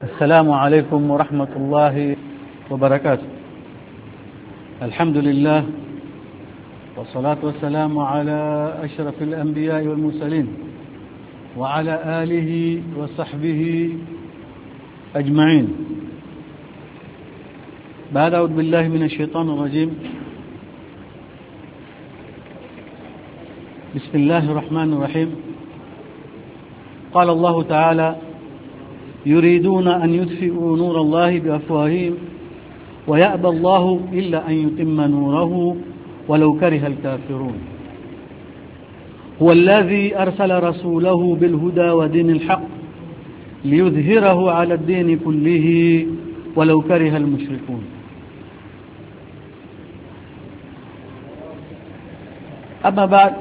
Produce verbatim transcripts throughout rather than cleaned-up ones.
السلام عليكم ورحمة الله وبركاته. الحمد لله والصلاة والسلام على أشرف الأنبياء والمرسلين وعلى آله وصحبه أجمعين. بعد أعوذ بالله من الشيطان الرجيم. بسم الله الرحمن الرحيم. قال الله تعالى: يريدون أن يطفئوا نور الله بأفواههم ويأبى الله إلا أن يتم نوره ولو كره الكافرون. هو الذي أرسل رسوله بالهدى ودين الحق ليظهره على الدين كله ولو كره المشركون. أما بعد،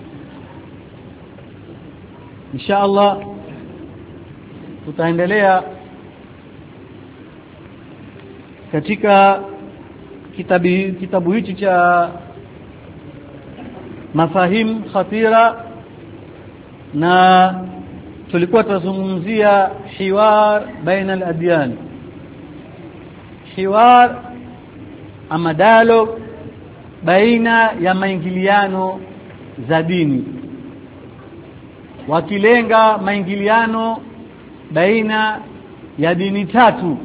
إن شاء الله tutaendelea katika kitabu kitabu hichi cha mafahim khatira, na tulikuwa tunazungumzia hiwar baina al-adyan, hiwar ama dialogue baina ya maingiliano za dini, wakilenga maingiliano baina ya dini tatu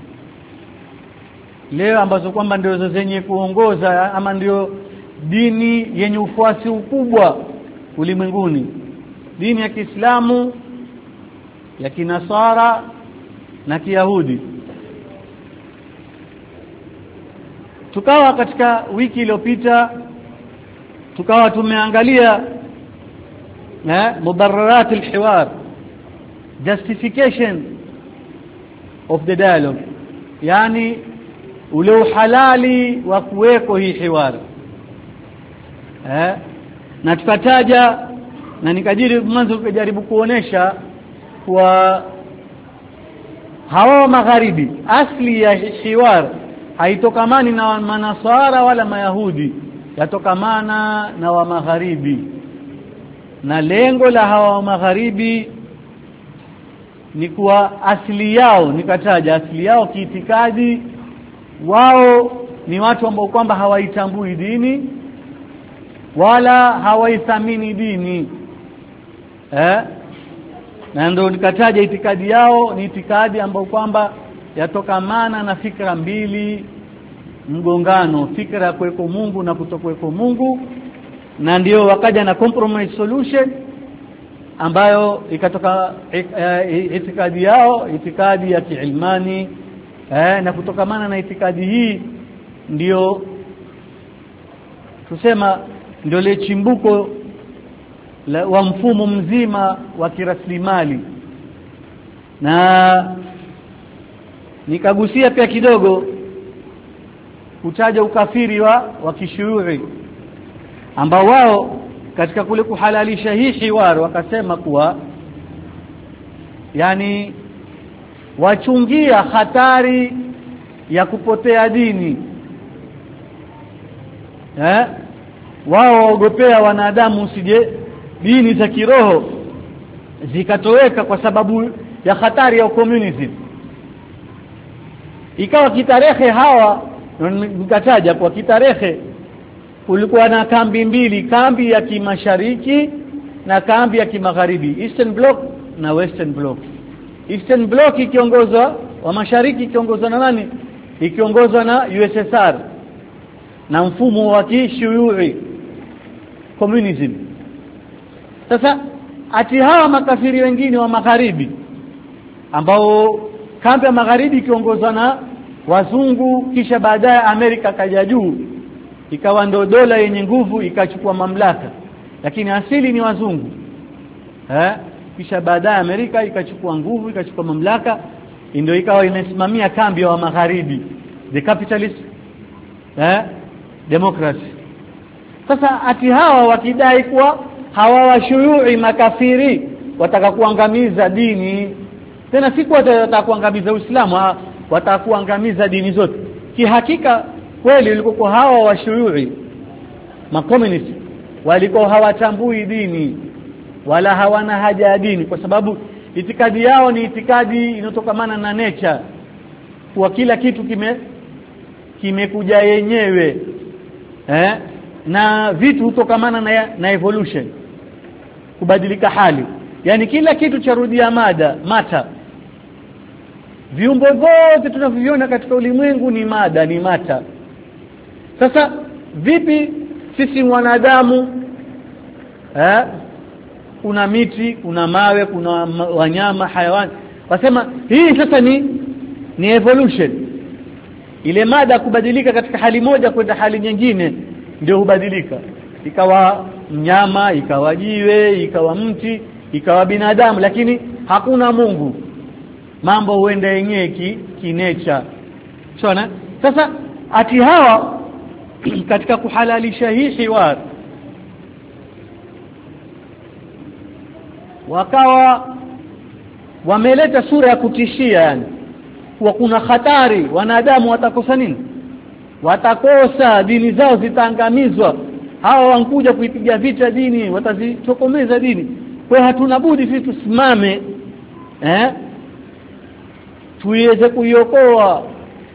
leo ambazo kwamba ndio zenye kuongoza ama ndio dini yenye ufuasi ukubwa ulimwenguni: dini ya Kiislamu, ya Kinasara na Kiyahudi. Tukawa katika wiki iliyopita tukawa tumeangalia eh mubarrarat al-hiwar, justification of the dialogue, yani ule uhalali wa kuweko hii hiwar eh na tukataja na nikajiri mwanzo kujaribu kuonesha kwa hawa magharibi asli ya hiwar haitokamani na manasara wala mayahudi, yatokamana na wa magharibi, na lengo la hawa magharibi ni kuwa asili yao, nikataja asili yao kiitikadi, wao ni watu ambao kwamba hawaitambui dini wala hawaithamini dini eh na ndio nikataja itikadi yao ni itikadi ambao kwamba yatokamana na fikra mbili mgongano, fikra ya kuweko Mungu na kutokuweko Mungu, na ndio wakaja na compromise solution ambayo ikatoka itikadi yao, itikadi ya kiilmani eh na kutokamana na itikadi hii ndio tusema ndio le chimbuko la, wa mfumo mzima wa kiraslimali. Na nikagusia pia kidogo kutaja ukafiri wa wa kishuyuri ambao wao katika kule kuhalalisha hii hiwar wakasema kuwa yani wachungia hatari ya kupotea dini eh wao waogopea wanadamu usije dini za kiroho zikatoweka kwa sababu ya hatari ya communism. Ikawa kitarehe hawa nikataja kwa kitarehe kulikuwa na kambi mbili, kambi ya kimashariki na kambi ya kimagharibi, Eastern Bloc na Western Bloc. Eastern Bloc ikiongozwa, wa mashariki ikiongozwa na nani? Ikiongozwa na U S S R na mfumo wa kishuyuri communism. Sasa ati hawa makafiri wengine wa magharibi ambao kambi ya magharibi ikiongozwa na wazungu, kisha baadaye Amerika kaja juu ikawa ndo dola yenye nguvu ikachukua mamlaka, lakini asili ni wazungu eh kisha baadaye Amerika ikachukua nguvu ikachukua mamlaka, ndio ikawa imesimamia kambi ya wa magharibi, the capitalist eh democracy. Sasa ati hawa wakidai kuwa hawa washuyui makafiri wataka kuangamiza dini, tena si kwa wataka kuangamiza Uislamu, wataka kuangamiza dini zote. Kihakika kweli walikuwa hawa washuyui makomunisti walikuwa hawatambui dini wala hawana haja ya dini, kwa sababu itikadi yao ni itikadi inotokamana na nature, kwa kila kitu kime kimekuja yenyewe, eh na vitu hutokamana na, na evolution, kubadilika hali. Yani kila kitu charudia mada mata. Viumbe vyote tunavyoviona katika ulimwengu ni mada, ni mata. Sasa vipi sisi wanadamu, eh kuna miti, kuna mawe, kuna wanyama, hayawani, wasema hii sasa ni ni evolution. Ile mada kubadilika katika hali moja kwenda hali nyingine ndio hubadilika, ikawa mnyama, ikawa jiwe, ikawa mti, ikawa binadamu, lakini hakuna Mungu. Mambo huenda yenyewe ki, ki nature. Sawa? Sasa ati hawa katika kuhalalisha hii hiwar wakawa wameleta sura ya kutishia, yani kwa kuna hatari, wanadamu watakosa nini? Watakosa dini zao, zitaangamizwa. Hawa wankuja kuipiga vita dini, watazitokomeza dini. Kwa hatuna budi sisi tusimame, eh tuweze kuiokoa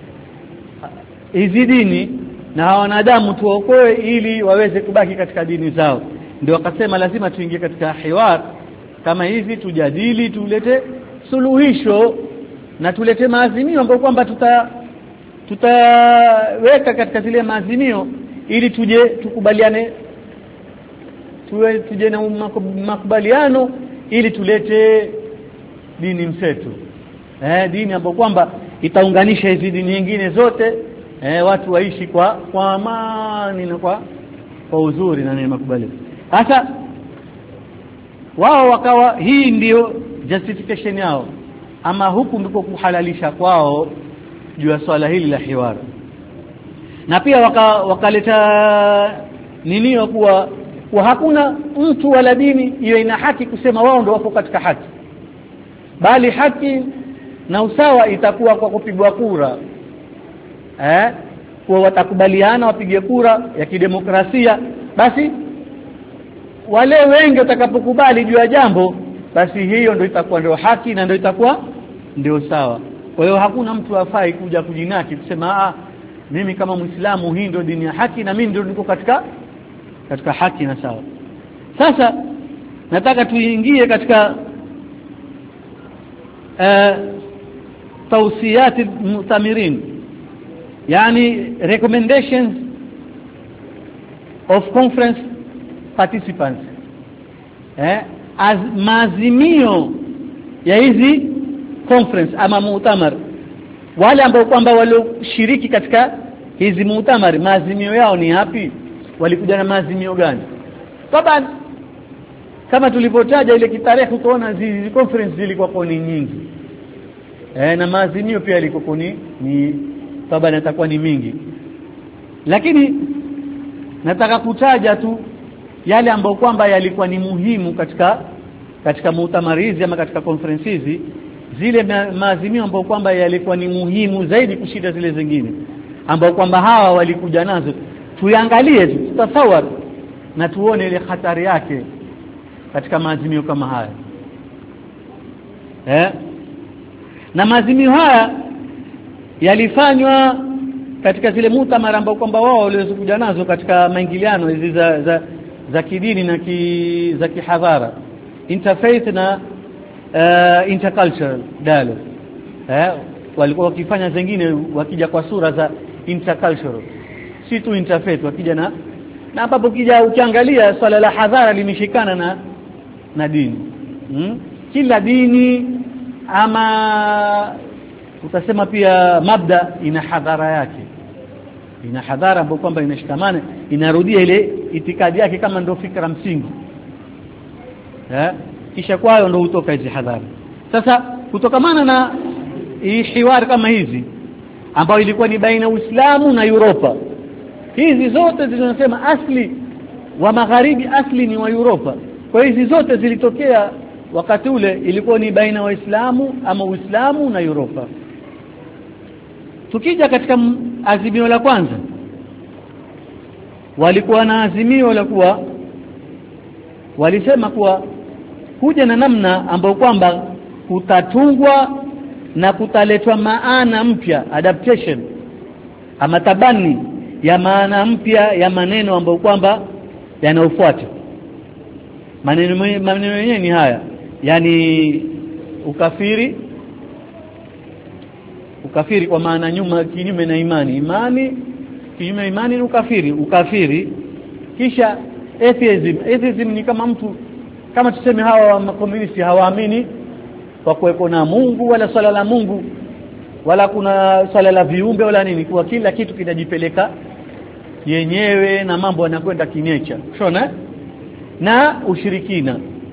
hizi dini na wanadamu, tuokoe ili waweze kubaki katika dini zao. Ndio wakasema lazima tuingie katika hiwar kama hivi, tujadili, tulete suluhisho na tulete maazimio ambayo kwamba tuta tutaweka katika zile maazimio ili tuje tukubaliane, tuwe tuje na makubaliano ili tulete dini mseto, eh dini ambayo kwamba itaunganisha hizi dini nyingine zote, eh watu waishi kwa kwa amani na kwa kwa uzuri na neema makubaliano. Sasa wao wakawa hii ndio justification yao, ama huku ndiko kuhalalisha kwao juu ya swala hili la hiwar. Na pia waka, wakaleta nini kuwa kwa hakuna mtu wala dini iwe ina haki kusema wao ndio wapo katika haki, bali haki na usawa itakuwa kwa kupigwa kura, eh kwa watakubaliana wapige kura ya kidemokrasia. Basi wale wengi watakapokubali juu ya jambo, basi hiyo ndio itakuwa ndio haki na ndio itakuwa ndio sawa. Kwa hiyo hakuna mtu afai kuja kujinaki kusema ah mimi kama Muislamu hii ndio dini ya haki na mimi ndio niko katika katika haki na sawa. Sasa nataka tuingie katika uh, tawsiyat al-mu'tamirin, yani recommendations of conference participants, eh as maazimio ya hizi conference ama mu'tamar, wale ambao kwamba walioshiriki katika hizi mu'tamar, maazimio yao ni yapi? Walikuja na maazimio gani? Taban kama tulipotaja ile kitarehe, utaona hizi conference zilikuwa kwa ni nyingi, eh na maazimio pia yalikuwa ni ni taban yatakuwa ni mingi, lakini nataka kutaja tu yale ambayo kwamba yalikuwa ni muhimu katika katika mu'tamar hizi ama katika conference hizi, zile maazimio ambayo kwamba yalikuwa ni muhimu zaidi kushinda zile zingine ambao kwamba hawa walikuja nazo. Tuangalie tu, tutasawar na tuone ile hatari yake katika maazimio kama haya, eh na maazimio haya yalifanywa katika zile mu'tamar ambao kwamba wao walizokuja nazo katika maingiliano hizi za za, za kidini na ki, za kihadhara, interfaith na uh, intercultural dialogue. Eh walikuwa wakifanya zingine wakija kwa sura za intercultural, si tu interfaith, wakija na na ambapo kija ukiangalia swala la hadhara limeshikana na na dini. Hmm? Kila dini ama utasema pia mabda ina hadhara yake, ina hadhara ambapo kwamba inashikamana, inarudia ile itikadi yake kama ndio fikra msingi, eh kisha kwayo ndio hutoka hizi hadhara. Sasa kutokamana na hii hiwari kama hizi ambayo ilikuwa ni baina Uislamu na Europa, hizi zote zinasema asli wa magharibi asli ni wa Europa. Kwa hizi zote zilitokea wakati ule ilikuwa ni baina Waislamu ama Uislamu na Europa. Tukija katika azimio la kwanza, walikuwa na azimio la kuwa walisema kuwa kuja na namna ambayo kwamba kutatungwa na kutaletwa maana mpya, adaptation ama tabani ya maana mpya ya maneno ambayo kwamba yanaofuata. Maneno maneno yenyewe ni haya, yani ukafiri ukafiri kwa maana nyuma kinyume na imani, imani kinyume na imani ni ukafiri, ukafiri. Kisha atheism, atheism ni kama mtu kama tuseme hawa makomunisti hawaamini kwa kuweko na Mungu wala swala la Mungu wala kuna swala la viumbe wala nini, kwa kila kitu kinajipeleka yenyewe na mambo yanakwenda kinecha. Unaona? Na ushirikina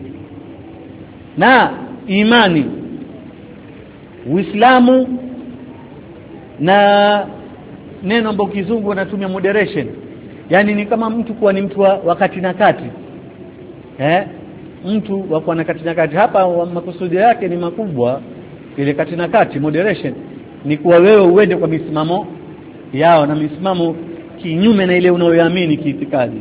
na imani, Uislamu na neno ambalo kizungu wanatumia moderation, yani ni kama mtu kuwa ni mtu wa wakati na kati, eh mtu wa kwa kati na kati. Hapa makusudi yake ni makubwa, ile kati na kati moderation ni kuwa wewe uende kwa misimamo yao na misimamo kinyume na ile unayoamini kiitikadi.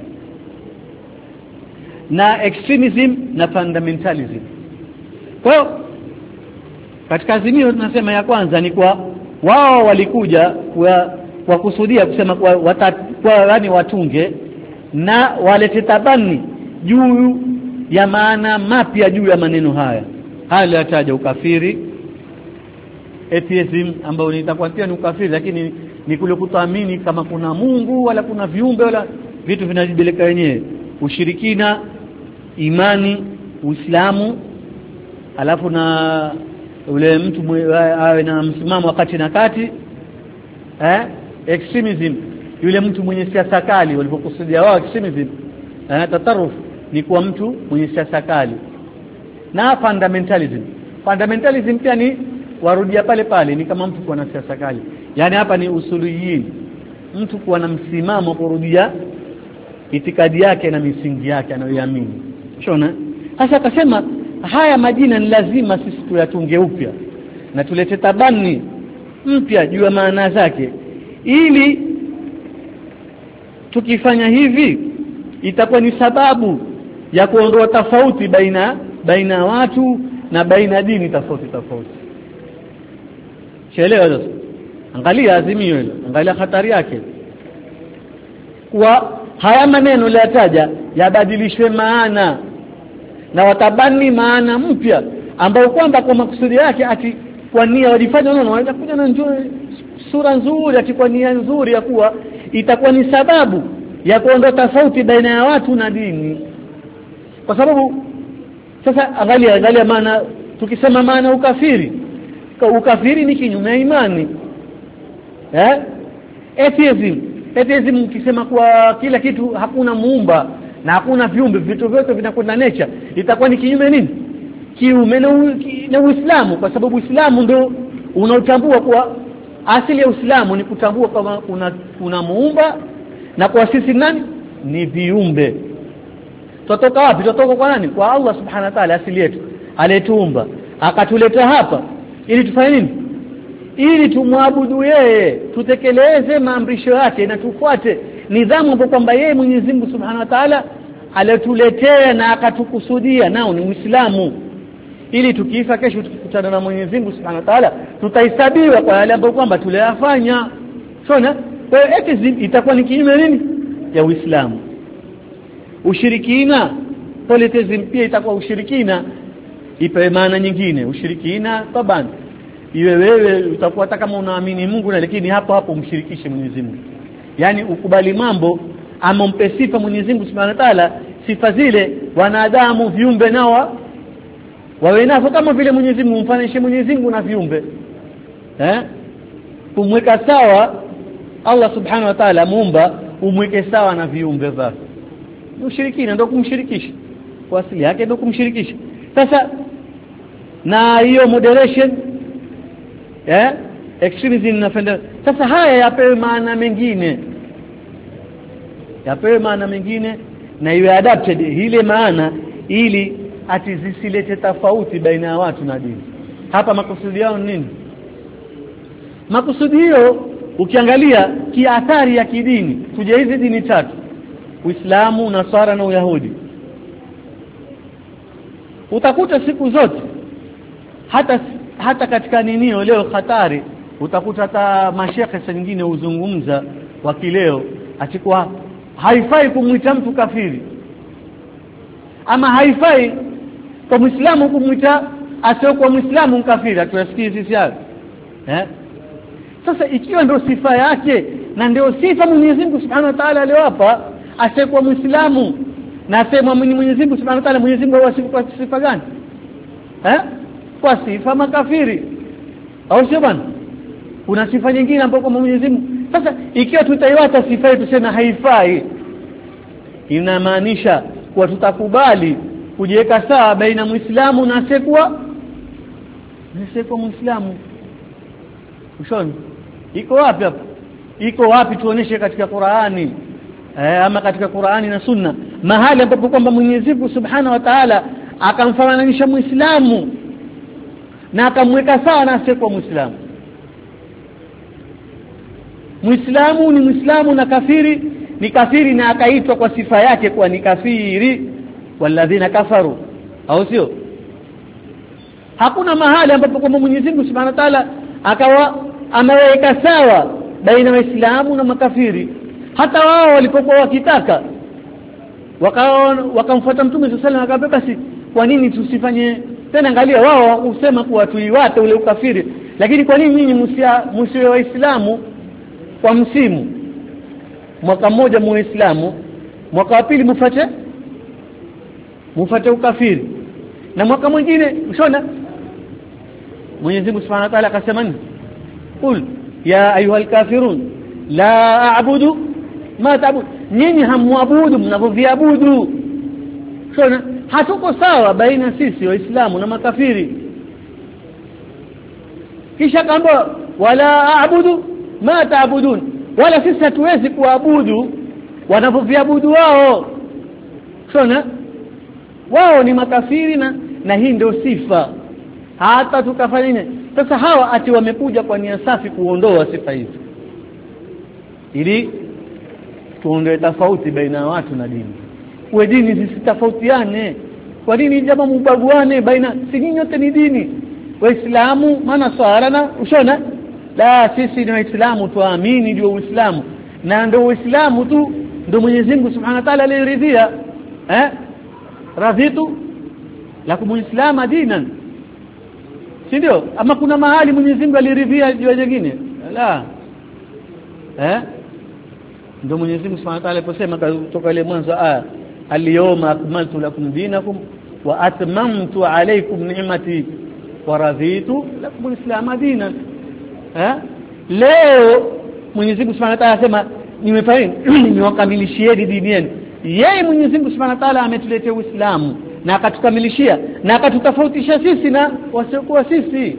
Na extremism na fundamentalism. Kwa hiyo katika azimio tunasema ya kwanza ni kwa wao walikuja kwa kwa kusudia kusema kwa wata, kwa yani watunge na walete tabani juu ya maana mapya juu ya maneno haya. Haya yataja ukafiri, atheism ambao nitakuwa pia ni ukafiri, lakini ni kule kutoamini kama kuna Mungu wala kuna viumbe wala vitu vinajibeleka wenyewe. Ushirikina, imani, Uislamu, alafu na ule mtu awe na msimamo wakati na kati, eh extremism yule mtu mwenye siasa kali, walipokusudia wao extremism eh tataruf ni kwa mtu mwenye siasa kali. Na fundamentalism, fundamentalism pia ni warudia pale pale, ni kama mtu kuwa na siasa kali, yani hapa ni usuluhiyin, mtu kuwa na msimamo kurudia itikadi yake na misingi yake anayoamini. Unaona? Sasa akasema haya majina ni lazima sisi tuyatunge upya na tulete tabani mpya juu ya maana zake, ili tukifanya hivi itakuwa ni sababu ya kuondoa tofauti baina baina watu na baina dini tofauti tofauti. Chelewa sasa. Angalia azimio hilo, angalia hatari yake. Kwa haya maneno yataja yabadilishwe maana na watabani maana mpya ambao kwamba kwa makusudi yake ati kwa nia walifanya neno wanaweza kuja na nzuri, sura nzuri, ati kwa nia nzuri ya kuwa itakuwa ni sababu ya kuondoa tofauti baina ya watu na dini. Kwa sababu sasa angalia angalia maana, tukisema maana ukafiri, ukafiri ni kinyume na imani. Eh? Atheism, atheism ukisema kwa kila kitu hakuna muumba na hakuna viumbe, vitu vyote vinakwenda nature, itakuwa ni kinyume nini? Kiume na Uislamu, kwa sababu Uislamu ndio unaotambua kwa asili ya Uislamu ni kutambua kama kuna kuna muumba na kwa sisi nani ni viumbe. Tutoka wapi? Tutoka kwa nani? Kwa Allah subhanahu wa ta'ala, asili yetu aliyetuumba akatuleta hapa ili tufanye nini? Ili tumwabudu yeye, tutekeleze maamrisho yake na tufuate nidhamu ambayo kwamba yeye Mwenyezi Mungu subhanahu wa ta'ala alituletea na akatukusudia, nao ni Uislamu, ili tukifa kesho tukikutana na Mwenyezi Mungu subhanahu wa ta'ala tutahesabiwa kwa yale ambayo kwamba tuliyafanya. Unaona? Kwa hiyo atheism itakuwa ni kinyume nini ya Uislamu. Ushirikina, polytheism pia itakuwa ushirikina ipe maana nyingine. Ushirikina tabani iwe wewe utakuwa hata kama unaamini Mungu na lakini hapo hapo umshirikishe Mwenyezi Mungu, yani ukubali mambo ama umpe sifa Mwenyezi Mungu subhanahu wa ta'ala, sifa zile wanadamu viumbe nao wawe nazo kama vile Mwenyezi Mungu, mfanishe Mwenyezi Mungu na viumbe, eh kumweka sawa Allah subhanahu wa ta'ala muumba, umweke sawa na viumbe vyake. Ushirikina ndio kumshirikisha, kwa asili yake ndio kumshirikisha. Sasa na hiyo moderation, eh extremism na fenda, sasa haya yapewe maana mengine, yapewe maana mengine na iwe adapted ile maana, ili ati zisilete tofauti baina ya watu na dini. Hapa makusudi yao nini? Makusudi hiyo ukiangalia kiathari ya kidini, tuje hizi dini tatu, Uislamu, Nasara na Uyahudi, utakuta siku zote hata hata katika ninio leo hatari utakuta hata mashekhe saa nyingine uzungumza wa kileo atikuwa haifai kumuita mtu kafiri, ama haifai kwa Muislamu kumuita asiyokuwa Muislamu mkafiri. Atusikie sisi hapo eh. Sasa ikiwa ndio sifa yake na ndio sifa Mwenyezi Mungu Subhanahu wa Ta'ala aliwapa asiyokuwa Muislamu na asema Mwenyezi Mungu Subhanahu wa Ta'ala, Mwenyezi Mungu awasifu kwa sifa gani eh? Kwa sifa makafiri, au sio bwana? Kuna sifa nyingine ambapo Mwenyezi Mungu. Sasa ikiwa tutaiwata sifa yetu tuseme haifai, inamaanisha kwa tutakubali kujiweka sawa baina Muislamu na asiyekuwa asiyekuwa Muislamu. Ushoni iko wapi hapa? Iko wapi? Tuoneshe katika Qur'ani eh, ama katika Qur'ani na Sunna mahali ambapo kwamba Mwenyezi Mungu Subhanahu wa Ta'ala akamfananisha Muislamu na akamweka sawa na asiyekuwa Muislamu. Muislamu ni Muislamu na kafiri ni kafiri, na akaitwa kwa sifa yake kwa ni kafiri, walladhina kafaru, au sio? Hakuna mahali ambapo kwa Mwenyezi Mungu Subhanahu wa Ta'ala akawa ameweka sawa baina waislamu na makafiri. Hata wao walipokuwa wakitaka wakao wakamfuata Mtume sallallahu alaihi wasallam, akabeba basi kwa nini tusifanye tena? Angalia, wao husema kuwa tuiwate ule ukafiri, lakini kwa nini nyinyi msiwe waislamu kwa msimu mwaka mmoja muislamu, mwaka wa pili mfuate mfuate ukafiri, na mwaka mwingine mshona? Mwenyezi Mungu Subhanahu wa Ta'ala akasema nini? Qul ya ayuhal kafirun la a'budu ma ta'bud, nyinyi hamuabudu mnavyoviabudu. Shona hatuko sawa baina sisi waislamu na makafiri. Kisha kamba wala a'budu ma ta'budun, wala sisi hatuwezi kuabudu wanavyoviabudu wao. Shona wao ni makafiri, na na hii ndio sifa. Hata tukafanya nini sasa? Hawa ati wamekuja kwa nia safi kuondoa sifa hizi ili tuondoe tofauti baina ya watu na dini. Kwa dini zisitofautiane, kwa nini jamaa mubaguane baina? Si nyinyi wote ni dini, waislamu manasara na ushona. La, sisi ni waislamu, tuamini ndio uislamu, na ndio uislamu tu ndio Mwenyezi Mungu Subhanahu wa Ta'ala aliridhia eh radhitu lakum uislamu dinan, si ndio? Ama kuna mahali Mwenyezi Mungu aliridhia juu nyingine? La eh ndio Mwenyezi Mungu Subhanahu wa Ta'ala aliposema kutoka ile mwanzo aya, al-yawma akmaltu lakum dinakum wa atmamtu alaykum ni'mati wa raditu lakum al-islam dinan eh. Leo Mwenyezi Mungu Subhanahu wa Ta'ala anasema nimefanya nimewakamilishieni dini yenu. Yeye Mwenyezi Mungu Subhanahu wa Ta'ala ametuletea Uislamu na akatukamilishia na akatutofautisha sisi na wasiokuwa sisi.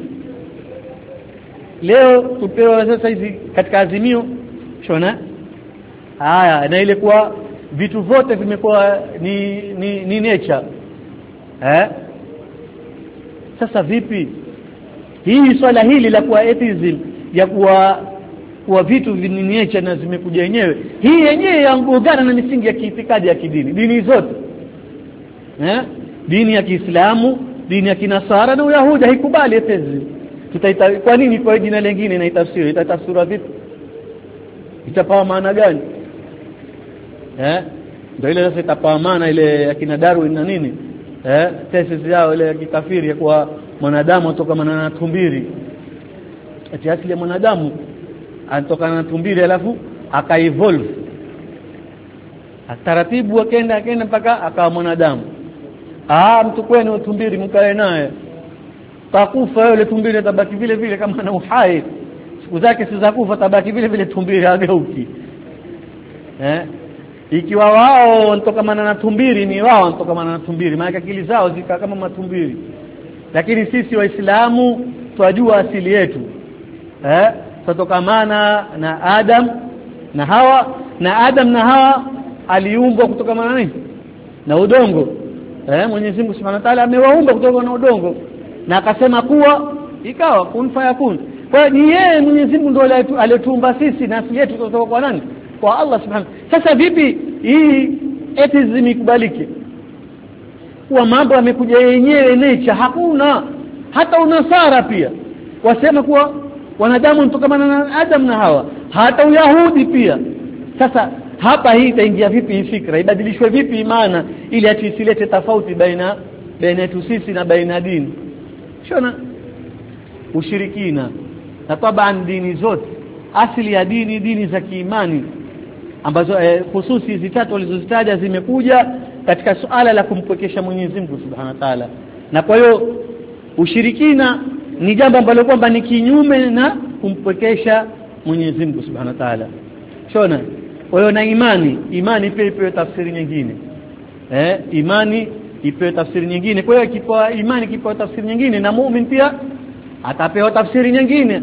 Leo tupewa sasa hizi katika azimio shona haya, na ile kwa vitu vyote vimekuwa ni ni, ni nature eh. Sasa vipi hii swala hili la kuwa atheism ya kuwa kwa vitu vini nature na zimekuja yenyewe, hii yenyewe yangogana na misingi ya kiitikadi ya kidini, dini zote eh, dini ya Kiislamu, dini ya Kinasara na Uyahudi haikubali atheism. Tutaita kwa nini kwa jina lingine na itafsiri itatafsiriwa vipi? Itapawa maana gani eh? Ndio ile sasa itapawa maana ile ya kina Darwin na nini eh, thesis yao ile ya kikafiri ya kwa mwanadamu atokana na tumbiri, ati asili ya mwanadamu anatokana na tumbiri alafu akaevolve ataratibu, akaenda akaenda mpaka akawa mwanadamu. Ah, mtu kwenu tumbiri mkae naye takufa yule tumbiri tabaki vile vile kama ana uhai, siku zake si za kufa, tabaki vile vile tumbiri ageuki eh. Ikiwa wao wanatokana na tumbiri, ni wao wanatokana na tumbiri, maana akili zao zika kama matumbiri. Lakini sisi waislamu twajua asili yetu eh, tutokamana na Adam na Hawa, na Adam na Hawa aliumbwa kutokana na nini? Na udongo eh. Mwenyezi Mungu Subhanahu wa Ta'ala amewaumba kutoka na udongo na akasema kuwa ikawa, kun fayakun. Kwa ni yeye Mwenyezi Mungu ndiye aliyetuumba sisi na asili yetu kutoka kwa nani? Kwa Allah Subhanahu. Sasa vipi hii atheism ikubalike? Kwa mambo yamekuja yenyewe nature, hakuna hata unasara pia wasema kuwa wanadamu mtokamana na Adam na Hawa, hata Uyahudi pia. Sasa hapa hii itaingia vipi hii fikra, ibadilishwe vipi imana ili ati isilete tofauti baina baina yetu sisi na baina dini? Shona ushirikina na taban dini zote, asili ya dini dini za kiimani ambazo eh, hususi hizi tatu walizozitaja zimekuja katika suala la kumpwekesha Mwenyezi Mungu Subhanahu wa Ta'ala. Na kwa hiyo ushirikina ni jambo ambalo kwamba ni kinyume na kumpwekesha Mwenyezi Mungu Subhanahu wa Ta'ala. Shona kwa hiyo na imani imani pia ipewe tafsiri nyingine, eh imani ipewe tafsiri nyingine. Kwa hiyo kipoa imani kipoa tafsiri nyingine, na muumini pia atapewa tafsiri nyingine.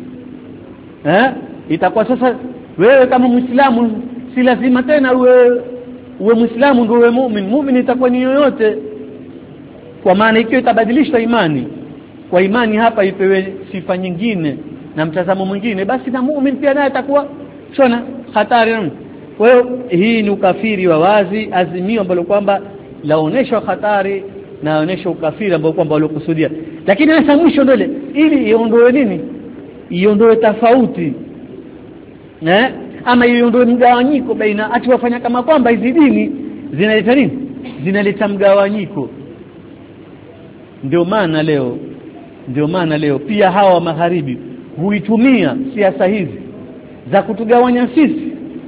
Eh itakuwa sasa wewe kama Muislamu si lazima tena uwe uwe Muislamu ndio uwe muumini. Muumini itakuwa ni yoyote, kwa maana ikiwa itabadilishwa imani kwa imani hapa ipewe sifa nyingine na mtazamo mwingine, basi na muumini pia naye atakuwa shona hatari. Kwa hiyo hii ni ukafiri wa wazi, azimio ambalo kwamba laonesha hatari na laonesha ukafiri ambao kwamba waliokusudia. Lakini sasa mwisho ndio ili iondoe nini? Iondoe tofauti. Eh? Ama iondoe mgawanyiko baina ati wafanya kama kwamba hizi dini zinaleta nini? Zinaleta mgawanyiko. Ndio maana leo ndio maana leo pia hawa magharibi huitumia siasa hizi za kutugawanya sisi.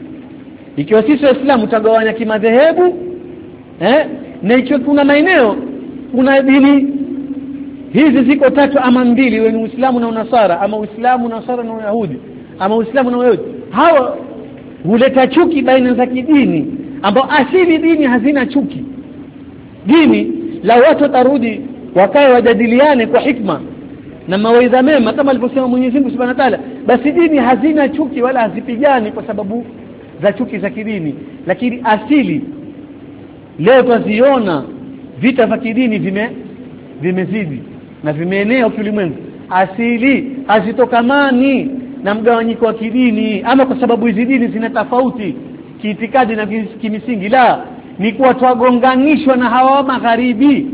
Ikiwa sisi Waislamu tutagawanya kimadhehebu, eh na ikiwa kuna maeneo kuna dini hizi ziko tatu ama mbili, wewe ni Uislamu na Unasara, ama Uislamu na Nasara na Uyahudi, ama Uislamu na Uyahudi, hawa huleta chuki baina za kidini ambao asili dini hazina chuki. Dini la watu tarudi wakae wajadiliane kwa hikma na mawaidha mema kama alivyosema Mwenyezi Mungu Subhanahu wa Ta'ala, basi dini hazina chuki wala hazipigani kwa sababu za chuki za kidini. Lakini asili leo tuziona vita vya kidini vime vimezidi na vimeenea ulimwengu. Asili hazitokamani na mgawanyiko wa kidini ama kwa sababu hizi dini zina tofauti kiitikadi na kimisingi, la ni kuwa tuagonganishwa na hawa magharibi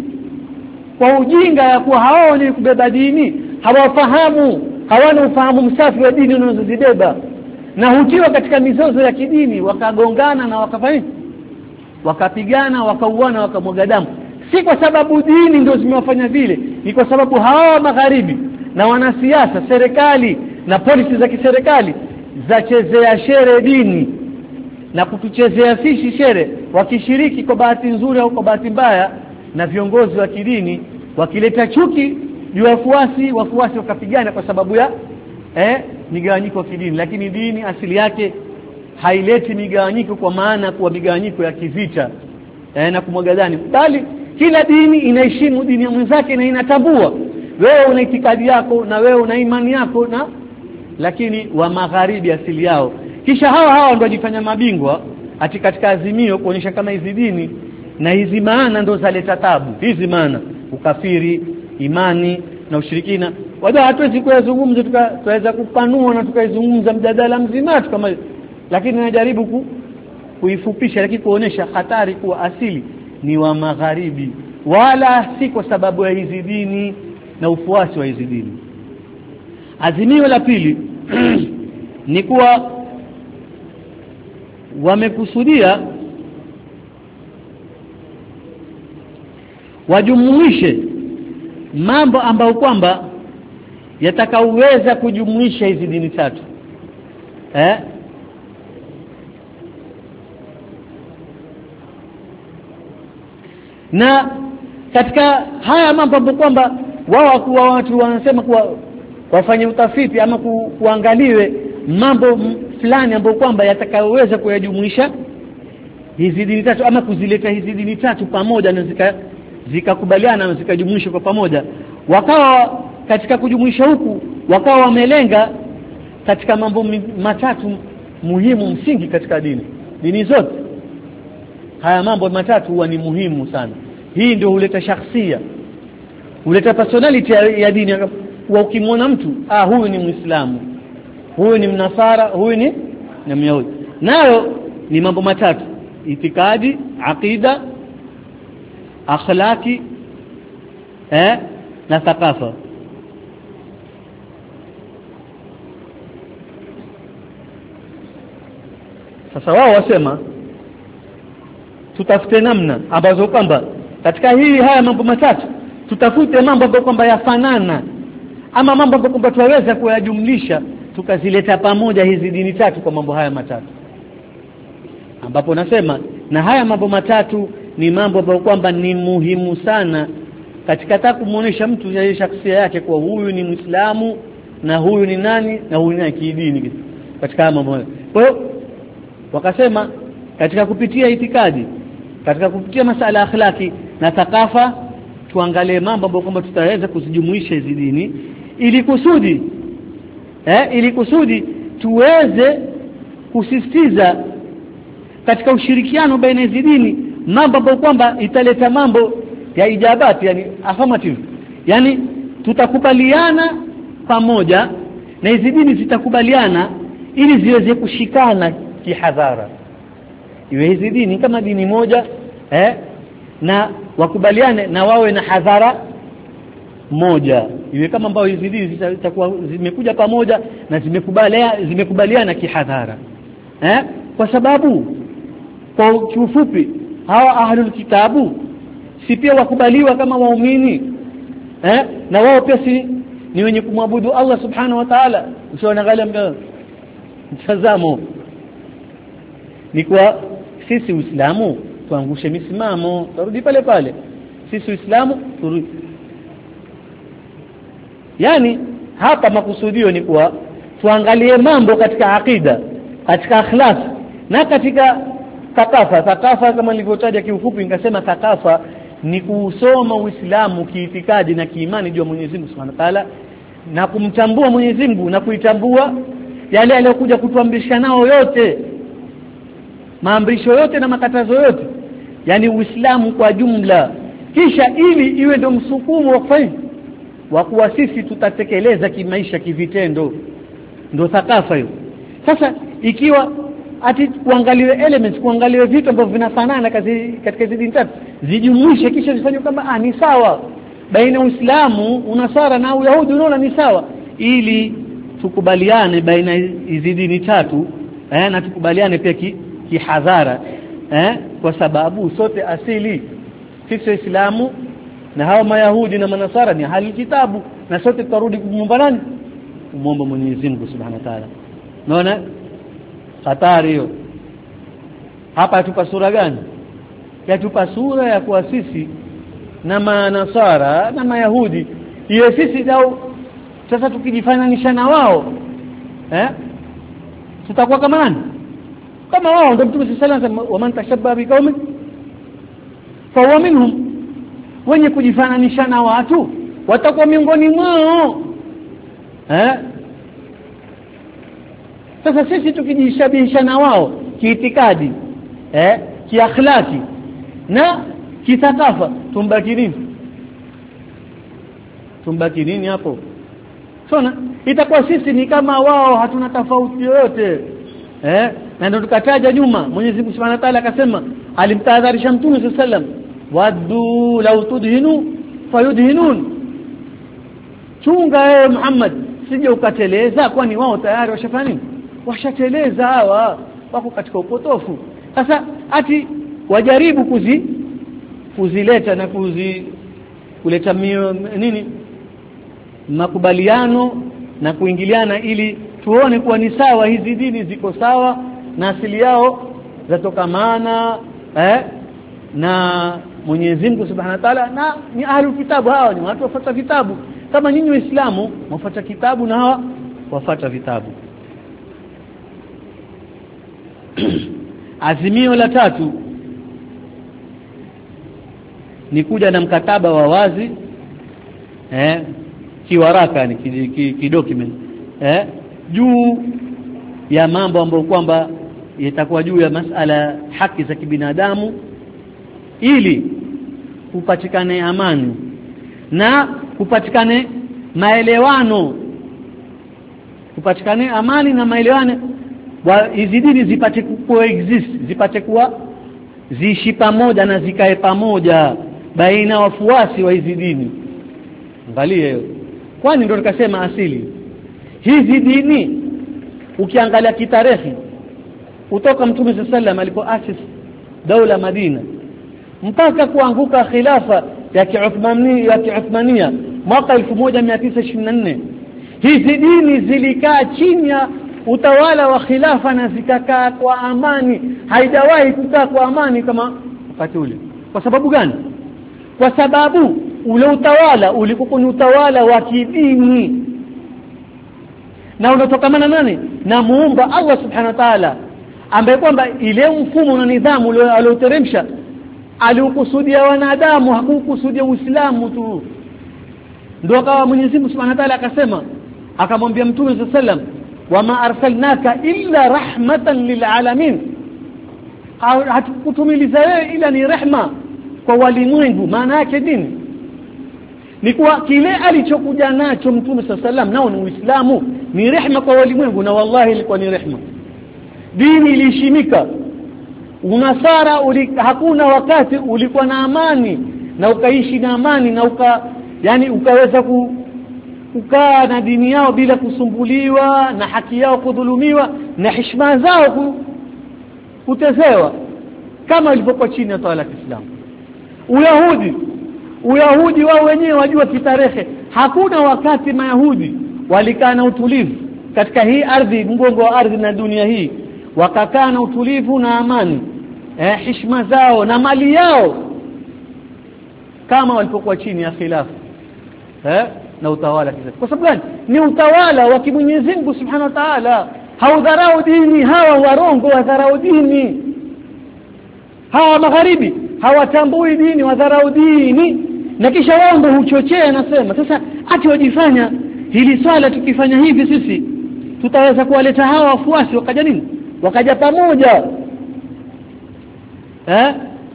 kwa ujinga ya kuwa hao ni kubeba dini, hawafahamu, hawana ufahamu msafi wa dini unazozibeba, na hutiwa katika mizozo ya kidini wakagongana na wakafanya wakapigana wakauana wakamwaga damu. Si kwa sababu dini ndio zimewafanya vile, ni kwa sababu hawa magharibi na wanasiasa, serikali na polisi za kiserikali zachezea shere dini na kutuchezea sisi shere, wakishiriki kwa bahati nzuri au kwa bahati mbaya na viongozi wa kidini wakileta chuki juu ya wafuasi, wafuasi wakapigana kwa sababu ya eh migawanyiko ya kidini. Lakini dini asili yake haileti migawanyiko kwa maana kuwa migawanyiko ya kivita eh na kumwagadani, bali kila dini inaheshimu dini ya mwenzake na inatambua wewe una itikadi yako na wewe una imani yako, na lakini wa magharibi asili yao. Kisha hawa hawa ndio wajifanya mabingwa ati katika azimio kuonyesha kama hizi dini na hizi maana ndo zaleta tabu. Hizi maana ukafiri, imani na ushirikina, wada hatuwezi kuyazungumza tukaweza kupanua na tukaizungumza mjadala mzima kama, lakini najaribu ku, kuifupisha lakini kuonesha hatari kuwa asili ni wa magharibi, wala si kwa sababu ya hizi dini na ufuasi wa hizi dini. Azimio la pili ni kuwa wamekusudia wajumuishe mambo ambayo kwamba yatakaweza kujumuisha hizi dini tatu. Eh na katika haya mambo ambayo kwamba wao kuwa watu wanasema kuwa wafanye utafiti ama ku, kuangaliwe mambo fulani ambayo kwamba yatakayoweza kuyajumuisha hizi dini tatu ama kuzileta hizi dini tatu pamoja na zika zikakubaliana na zikajumuishwa kwa pamoja, wakawa katika kujumuisha huku wakawa wamelenga katika mambo matatu muhimu msingi katika dini dini zote. Haya mambo matatu huwa ni muhimu sana. Hii ndio huleta shakhsia, huleta personality ya, ya dini. Kwa ukimwona mtu ah huyu ni Muislamu, huyu ni Mnasara, huyu ni ni Myahudi, nayo ni mambo matatu: itikadi, aqida, akhlaki eh na thakafa. Sasa wao wasema tutafute namna ambazo kwamba katika hii haya mambo matatu tutafute mambo ambayo kwamba yafanana, ama mambo ambayo kwamba tuweza kuyajumlisha tukazileta pamoja hizi dini tatu kwa mambo haya matatu, ambapo nasema na haya mambo matatu ni mambo ambayo kwamba ni muhimu sana katika taka kumuonesha mtu ya shakhsia yake kwa huyu ni Muislamu na huyu ni nani na huyu ni kidini katika mambo. Kwa hiyo wakasema katika kupitia itikadi, katika kupitia masala akhlaki na thakafa, tuangalie mambo ambayo kwamba tutaweza kuzijumuisha hizi dini ili kusudi eh ili kusudi tuweze kusisitiza katika ushirikiano baina hizi dini mambo ambayo kwamba italeta mambo ya ijabati, yani affirmative, yani tutakubaliana pamoja na hizi dini zitakubaliana ili ziweze kushikana kihadhara, iwe hizi dini kama dini moja eh na wakubaliane na wawe na hadhara moja, iwe kama ambao hizi dini zitakuwa zimekuja pamoja na zimekubaliana zimekubaliana kihadhara eh kwa sababu kwa kiufupi hawa ahlul kitabu si pia wakubaliwa kama waumini eh na wao pia si ni wenye kumwabudu Allah subhanahu wa ta'ala. Usiangalia mtazamo ni kwa sisi Uislamu tuangushe misimamo, turudi pale pale sisi Uislamu turudi. Yani hapa makusudio ni kwa tuangalie mambo katika akida, katika akhlaq na katika thakafa. Thakafa kama nilivyotaja kiufupi nikasema thakafa ni kusoma Uislamu kiitikadi na kiimani juu ya Mwenyezi Mungu Subhanahu wa Ta'ala, na kumtambua Mwenyezi Mungu na kuitambua yale aliyokuja kutuamrisha nao yote, maamrisho yote na makatazo yote, yani Uislamu kwa jumla, kisha ili iwe ndio msukumo wa kufanya wa kuwa sisi tutatekeleza kimaisha kivitendo, ndio thakafa hiyo. Sasa ikiwa ati kuangaliwe elements, kuangaliwe vitu ambavyo vinafanana katika hizo dini tatu, zijumuishe kisha zifanywe kama ah ni sawa baina Uislamu, Unasara na Uyahudi, unaona ni sawa, ili tukubaliane baina hizi dini tatu eh na tukubaliane pia kihadhara eh kwa sababu sote asili sisi Waislamu na hao Mayahudi na Manasara ni hali kitabu, na sote tutarudi kumwomba nani? Kumwomba Mwenyezi Mungu Subhanahu wa Ta'ala. Unaona hatari hiyo. Hapa tupa sura gani? Yatupa sura ya kuwa sisi na Manasara na Mayahudi hiyo sisi dau. Sasa tukijifananisha na wao eh tutakuwa kama nani? Kama wao. Ndio Mtume sallallahu alayhi wasallam, wa man tashabba biqaumin fa huwa minhum, wenye kujifananisha na watu watakuwa miongoni mwao eh. Sasa sisi tukijishabihisha na wao kiitikadi eh kiakhlaki na kitakafa, tumbaki nini? Tumbaki nini hapo? Sona itakuwa sisi ni kama wao, hatuna tofauti yoyote eh. Na ndio tukataja nyuma Mwenyezi Mungu Subhanahu wa Ta'ala akasema, alimtahadharisha Mtume sallallahu alayhi wasallam, waddu law tudhinu fayudhinun, chunga ewe Muhammad sije ukateleza, kwani wao tayari washafanya nini? Washateleza, hawa wako katika upotofu. Sasa ati wajaribu kuzi kuzileta na kuzi kuleta mio, nini makubaliano na kuingiliana ili tuone kuwa ni sawa, hizi dini ziko sawa na asili yao zatokamana eh na Mwenyezi Mungu Subhanahu wa Ta'ala, na ni ahlul kitabu, hawa ni watu wafuata vitabu kama nyinyi Waislamu wafuata kitabu na hawa wafuata vitabu. Azimio la tatu ni kuja na mkataba wa wazi eh kiwaraka, ni kidocument eh juu ya mambo ambayo kwamba yatakuwa juu ya masala haki za kibinadamu, ili kupatikane amani na kupatikane maelewano, kupatikane amani na maelewano, hizi dini zipate coexist, zipate kuwa ziishi pamoja na zikae pamoja baina wafuasi wa hizi dini angalia hiyo. Kwani ndio nikasema asili hizi dini ukiangalia kitarehe kutoka Mtume sallallahu alaihi wasallam alipoasisi daula Madina mpaka kuanguka khilafa ya Kiuthmania ya Kiuthmania mwaka elfu moja mia tisa ishirini na nne, hizi dini zilikaa chini ya utawala wa khilafa na zikakaa kwa amani. Haijawahi kukaa kwa amani kama wakati ule. Kwa sababu gani? Kwa sababu ule utawala ulikuwa ni utawala wa kidini, na unatokamana nani? Na muumba Allah subhanahu wa ta'ala, ambaye kwamba ile mfumo na nidhamu alioteremsha alikusudia wanadamu, hakukusudia Uislamu tu. Ndio akawa Mwenyezi Mungu subhanahu wa ta'ala akasema, akamwambia Mtume sallallahu alayhi wasallam, wama arsalnaka illa rahmatan lilalamin, hatukutumiliza wewe ila ni rehma kwa walimwengu. Maana yake nini? Ni kwa kile alichokuja nacho Mtume sallallahu alayhi wasallam nao ni Uislamu, ni rehma kwa walimwengu, na wallahi ilikuwa ni rehma. Dini ilishimika. Unasara uli, hakuna wakati ulikuwa na amani na ukaishi na amani na uka yani ukaweza ku, kukaa na dini yao bila kusumbuliwa na haki yao kudhulumiwa na heshima zao ku, kutezewa kama ilivyokuwa chini ya tawala ya Kiislamu. Uyahudi Uyahudi wao wenyewe wajua kitarehe, hakuna wakati Mayahudi walikaa na utulivu katika hii ardhi, mgongo wa ardhi na dunia hii, wakakaa na utulivu na amani, eh, heshima zao na mali yao kama walipokuwa chini ya khilafa eh, na utawala kisa. Kwa sababu gani? Ni utawala wa Mwenyezi Mungu Subhanahu wa Ta'ala. Haudharau dini. Hawa warongo wadharau dini. Hawa magharibi hawatambui dini, wadharau dini, na kisha wao ndio huchochea. Nasema sasa ati wajifanya hili swala tukifanya hivi sisi tutaweza kuwaleta hawa wafuasi, wakaja nini? Wakaja pamoja. Eh?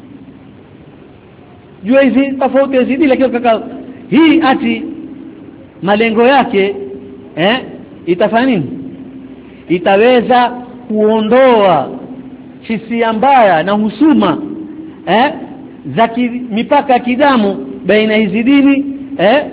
Jua hizi tofauti hizi, lakini kaka hii ati malengo yake eh itafanya nini? Itaweza kuondoa hisia mbaya na husuma eh za mipaka kidamu baina hizi dini, eh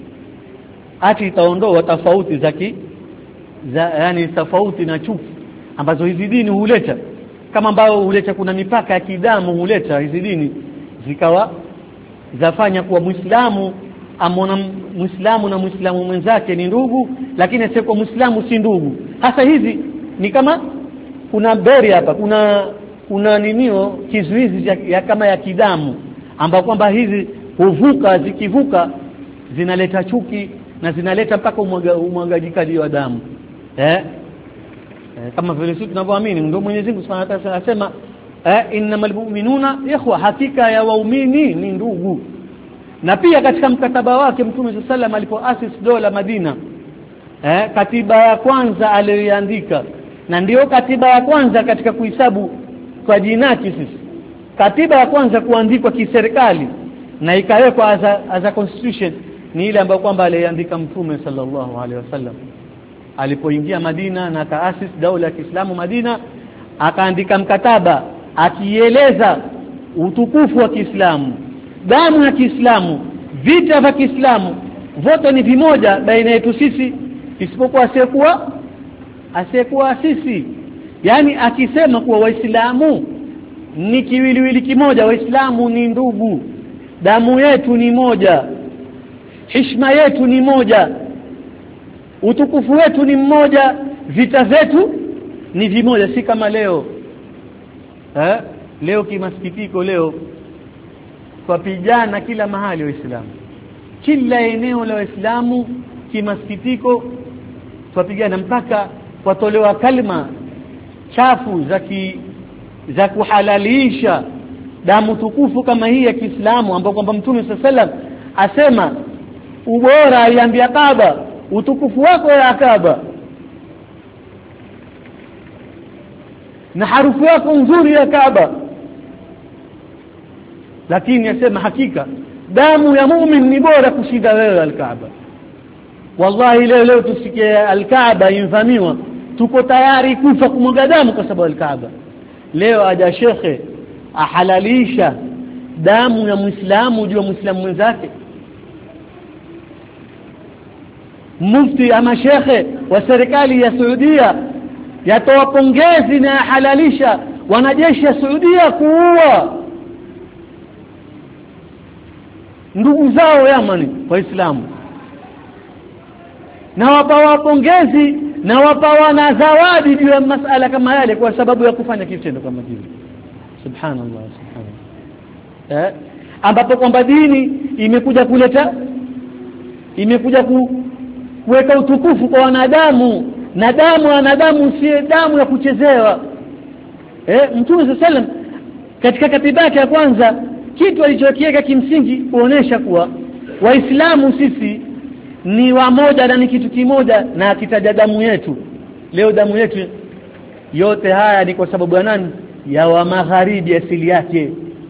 ati itaondoa tofauti za za yani tofauti na chuki ambazo hizi dini huleta, kama ambao huleta kuna mipaka ya kidamu huleta hizi dini zikawa zafanya kuwa Muislamu amona Muislamu na Muislamu mwenzake ni ndugu, lakini sio kwa Muislamu si ndugu. Hasa hizi ni kama kuna beri hapa, kuna kuna ninio kizuizi ya, ya kama ya kidamu, ambao kwamba hizi huvuka, zikivuka zinaleta chuki na zinaleta mpaka umwagajikaji wa damu eh? eh kama vile sisi tunavyoamini. Ndio Mwenyezi Mungu Subhanahu wa Ta'ala anasema eh, innamal mu'minuna ikhwa, hakika ya waumini ni ndugu. Na pia katika mkataba wake Mtume sallallahu alayhi wasallam alipoasisi dola Madina, eh, katiba ya kwanza aliyoandika, na ndio katiba ya kwanza katika kuhesabu kwa jinaki sisi, katiba ya kwanza kuandikwa kiserikali na ikawekwa as a, as a constitution ni ile ambayo kwamba aliandika Mtume sallallahu alaihi wasallam alipoingia Madina na kaasisi daula ya Kiislamu Madina. Akaandika mkataba akieleza utukufu wa Kiislamu, damu ya Kiislamu, vita vya Kiislamu, vote ni vimoja baina yetu sisi, isipokuwa asiyekuwa asiyekuwa sisi. Yani akisema kuwa Waislamu ni kiwiliwili kimoja, Waislamu ni ndugu, damu yetu ni moja, heshima yetu ni moja, utukufu wetu ni mmoja, vita zetu ni vimoja. Si kama leo eh leo kimasikitiko, leo twapigana kila mahali Waislamu, kila eneo la Waislamu kimasikitiko twapigana, mpaka watolewa kalima chafu za ki, za kuhalalisha damu tukufu kama hii ya Kiislamu, ambapo kwamba Mtume sallallahu alaihi wasallam asema ubora, aliambia Kaaba, utukufu wako ya Kaaba na harufu yako nzuri ya Kaaba, lakini yasema hakika damu ya muumini ni bora kushinda wewe al-Kaaba. Wallahi leo leo tusikie al-Kaaba invamiwa, tuko tayari kufa kumwaga damu kwa sababu al-Kaaba. Leo aja shekhe ahalalisha damu ya Muislamu juu ya Muislamu mwenzake. mufti ama shekhe wa serikali ya Saudia yatoa pongezi na halalisha wanajeshi ya Saudia kuua ndugu zao Yamani waislamu, na wapawa pongezi na wapawa na zawadi juu ya masala kama yale kwa sababu ya kufanya kitendo kama kile. Subhanallah, subhanallah. Eh, ambapo kwamba dini imekuja kuleta imekuja ku, kuweka utukufu kwa wanadamu, na damu ya wanadamu si damu ya kuchezewa. Eh, Mtume sallallahu alaihi wasallam katika katiba yake ya kwanza kitu alichokiweka kimsingi kuonesha kuwa waislamu sisi ni wamoja na ni kitu kimoja, na kitaja damu yetu. Leo damu yetu yote haya ni kwa sababu ya nani? Ya wa magharibi asili yake,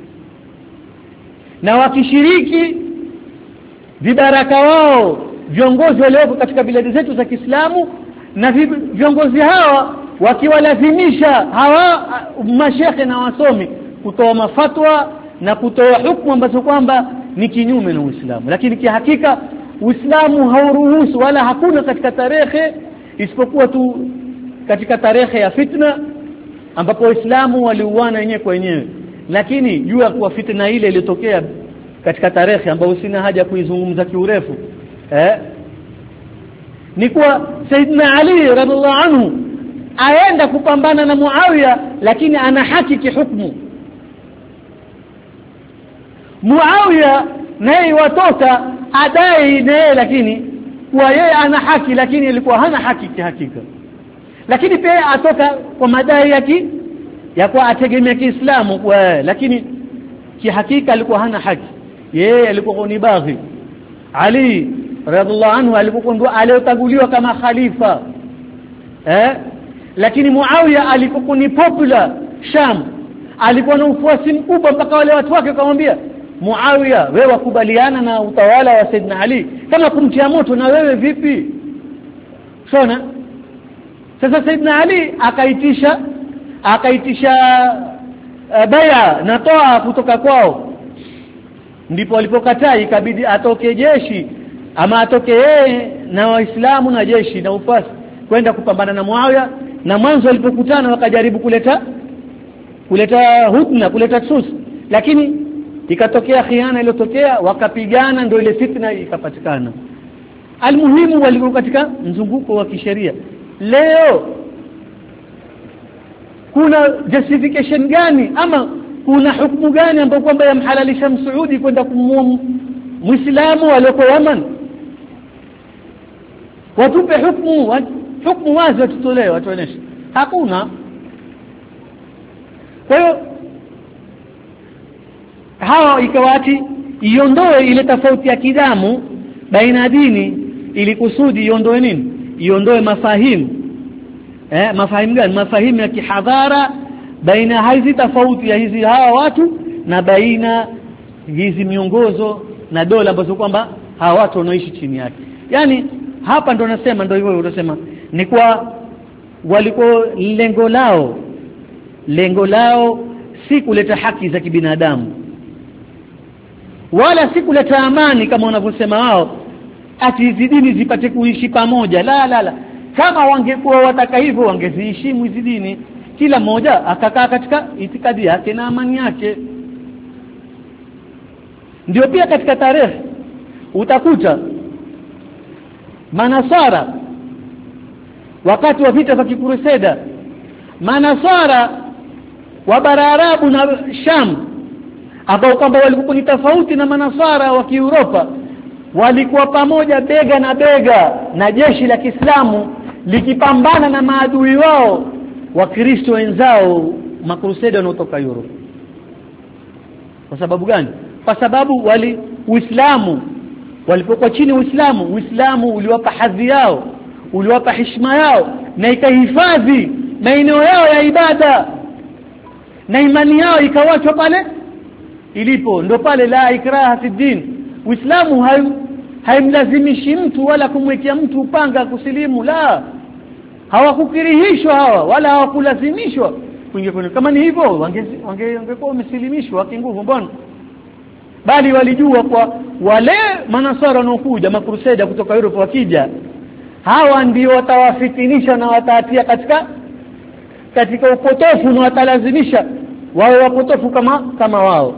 na wakishiriki vibaraka wao viongozi walioko katika biladi zetu za Kiislamu, na viongozi hawa wakiwalazimisha hawa mashekhe na wasomi kutoa mafatwa na kutoa hukumu ambazo kwamba ni kinyume na Uislamu. Lakini kihakika Uislamu hauruhusu, wala hakuna katika tarehe isipokuwa tu katika tarehe ya fitna ambapo Waislamu waliuana wenyewe kwa wenyewe. Lakini jua kuwa fitna ile ilitokea katika tarehe ambayo sina haja kuizungumza kiurefu, eh ni kuwa Saidina Ali radhiallahu anhu aenda kupambana na Muawiya, lakini ana haki kihukumu. Muawiya naye watoka adai naye, lakini kwa yeye ana haki, lakini ilikuwa hana haki kihakika. Lakini pia atoka kwa madai yake ya kwa ategemea Kiislamu kwa, lakini kihakika alikuwa hana haki. Yeye alikuwa ni baghi. Ali radhiallahu anhu alikuwa ndo aliyotaguliwa kama khalifa, eh lakini Muawiya alikuwa ni popular Sham, alikuwa na ufuasi mkubwa mpaka wale watu wake wakamwambia, Muawiya, wewe wakubaliana na utawala wa Saidina Ali, kama kumtia moto na wewe vipi? Shona sasa Saidina Ali akaitisha akaitisha uh, baya na toa kutoka kwao, ndipo alipokataa ikabidi atoke jeshi ama atoke yeye na Waislamu na jeshi na ufasi kwenda kupambana na Muawiya. Na mwanzo walipokutana wakajaribu kuleta kuleta hudna, kuleta sus, lakini ikatokea khiana iliyotokea, wakapigana, ndio ile fitna ikapatikana. Almuhimu walikuwa katika mzunguko wa kisheria. Leo kuna justification gani ama kuna hukumu gani ambayo kwamba yamhalalisha Msaudi kwenda kumuua Muislamu aliyeko Yaman? Watupe hukumu, hukumu wazi watutolee, watuoneshe. Hakuna. Kwa hiyo hawa ikawati iondoe ile tofauti ya kidamu baina dini, ili kusudi iondoe nini? Iondoe mafahimu. Eh, mafahimu gani? Mafahimu ya kihadhara baina hizi tofauti ya hizi hawa watu na baina hizi miongozo na dola ambazo kwamba hawa watu wanaishi chini yake. Yani hapa ndo nasema, ndo hivyo unasema ni kwa walikuwa lengo lao lengo lao si kuleta haki za kibinadamu, wala si kuleta amani kama wanavyosema wao ati hizi dini zipate kuishi pamoja. La la la, kama wangekuwa wataka hivyo wangeziheshimu hizi dini, kila mmoja akakaa katika itikadi yake na amani yake. Ndio pia katika tarehe utakuta Manasara wakati wa vita vya Kikruseda, Manasara wa bara Arabu na Sham ambao kwamba walikuwa ni tofauti na Manasara wa Kieuropa, walikuwa pamoja bega na bega na jeshi la Kiislamu likipambana na maadui wao wa Kristo wenzao makruseda wanaotoka Europe. Kwa sababu gani? Kwa sababu wali Uislamu walipokuwa chini Uislamu, Uislamu uliwapa hadhi yao, uliwapa heshima yao, na ikahifadhi maeneo yao ya ibada, na imani yao ikawachwa pale ilipo. Ndio pale la ikraha fi din. Uislamu haimlazimishi mtu wala kumwekea mtu upanga kusilimu, la. Hawakukirihishwa hawa wala hawakulazimishwa kuingia kwenye. Kama ni hivyo wangekuwa wange, wange wamesalimishwa kinguvu, mbona? Bali walijua kwa wale Manasara wanaokuja makruseda kutoka Europe wakija, hawa ndio watawafitinisha na watatia katika katika upotofu na watalazimisha wawe wapotofu kama kama wao.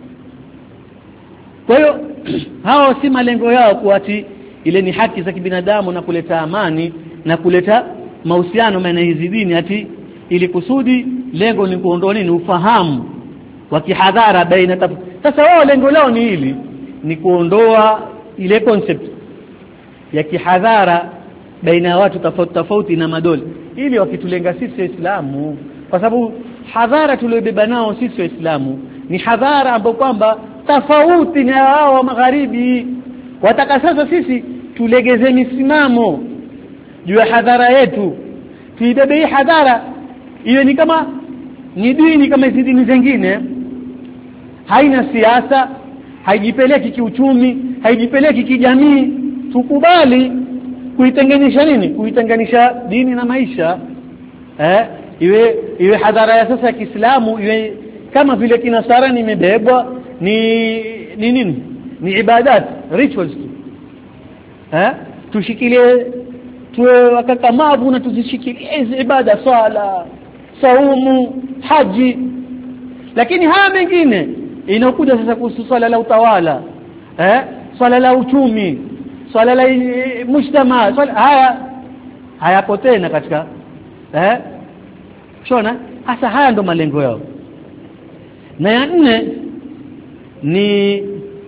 Kwa hiyo hao si malengo yao kuati ile ni haki za kibinadamu na kuleta amani na kuleta mahusiano baina hizi dini, ati ili kusudi lengo ni kuondoa nini ufahamu wa kihadhara baina taf... Sasa wao lengo lao ni hili, ni kuondoa ile concept ya kihadhara baina ya watu tofauti tofauti na madola, ili wakitulenga sisi Waislamu, kwa sababu hadhara tuliyobeba nao sisi Waislamu ni hadhara ambayo kwamba tofauti na wao wa magharibi. Wataka sasa sisi tulegeze misimamo juu ya hadhara yetu, tuibebe hii hadhara iwe ni kama ni dini kama hizi dini zingine, haina siasa, haijipeleki kiuchumi, haijipeleki kijamii. Tukubali kuitenganisha nini, kuitenganisha dini na maisha. Eh iwe iwe hadhara ya sasa ya Kiislamu iwe kama vile kinasara nimebebwa ni ni nini, ni ibadat, rituals tu. Eh tushikilie tuwe wakakamavu na tuzishikilie hizo ibada, swala, saumu, haji. Lakini haya mengine inakuja sasa kuhusu swala la utawala, eh swala la uchumi, swala la mujtama, swala haya hayapo tena katika eh shona. Hasa haya ndo malengo yao. Na ya nne ni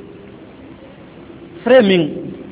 framing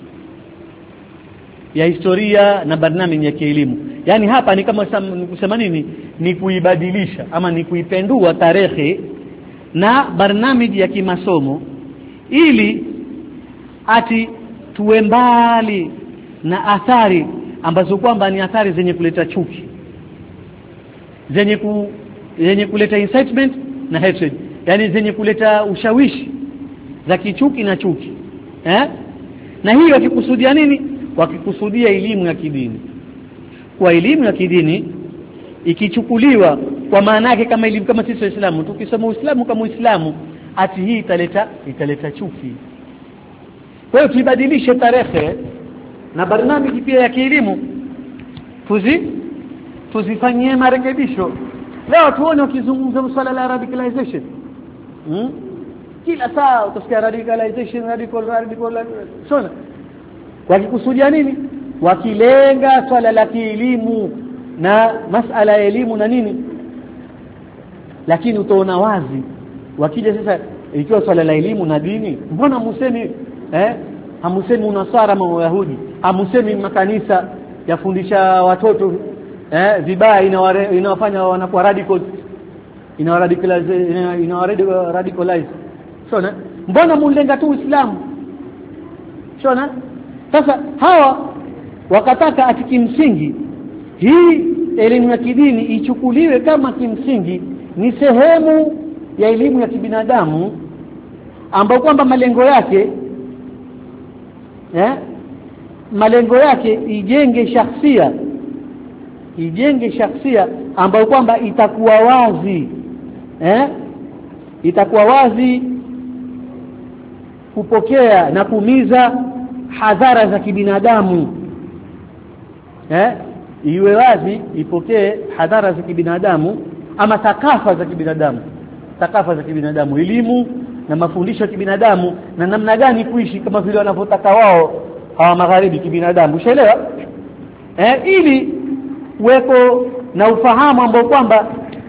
ya historia na barnamiji ya kielimu. Yani hapa ni kama kusema nini, ni kuibadilisha ama ni kuipendua tarehe na barnamiji ya kimasomo, ili ati tuwe mbali na athari ambazo kwamba ni athari zenye kuleta chuki, zenye ku, zenye kuleta incitement na hatred, yani zenye kuleta ushawishi za kichuki na chuki. Eh na hiyo wakikusudia nini? Wakikusudia elimu ya kidini. Kwa elimu ya kidini ikichukuliwa kwa maana yake kama elimu kama sisi Waislamu tukisema Uislamu kama Uislamu, ati hii italeta italeta chuki. Kwa hiyo tubadilishe tarehe na barnamiji pia ya kielimu, tuzi tuzifanyie marekebisho. Leo tuone ukizungumza swala la radicalization, hmm? kila saa utasikia radicalization, radical radical sona. Wakikusudia nini? Wakilenga swala la kielimu na masala ya elimu na nini. Lakini utaona wazi wakija sasa, ikiwa swala la elimu na dini, mbona musemi eh hamusemi unasara ama Wayahudi, hamusemi makanisa yafundisha watoto eh vibaya, inawafanya wanakuwa radical, inawa radicalize, inawa radicalize. Shona, mbona mulenga tu Uislamu? Shona, sasa hawa wakataka ati kimsingi hii elimu ya kidini ichukuliwe kama kimsingi ni sehemu ya elimu ya kibinadamu, ambapo kwamba malengo yake eh malengo yake ijenge shakhsia, ijenge shakhsia ambayo kwamba itakuwa wazi eh itakuwa wazi kupokea na kumiza hadhara za kibinadamu. Eh iwe wazi ipokee hadhara za kibinadamu ama thakafa za kibinadamu, thakafa za kibinadamu, elimu na mafundisho ya kibinadamu na namna gani kuishi kama vile wanavyotaka wao hawa magharibi kibinadamu. Ushaelewa? Eh ili weko na ufahamu ambao kwamba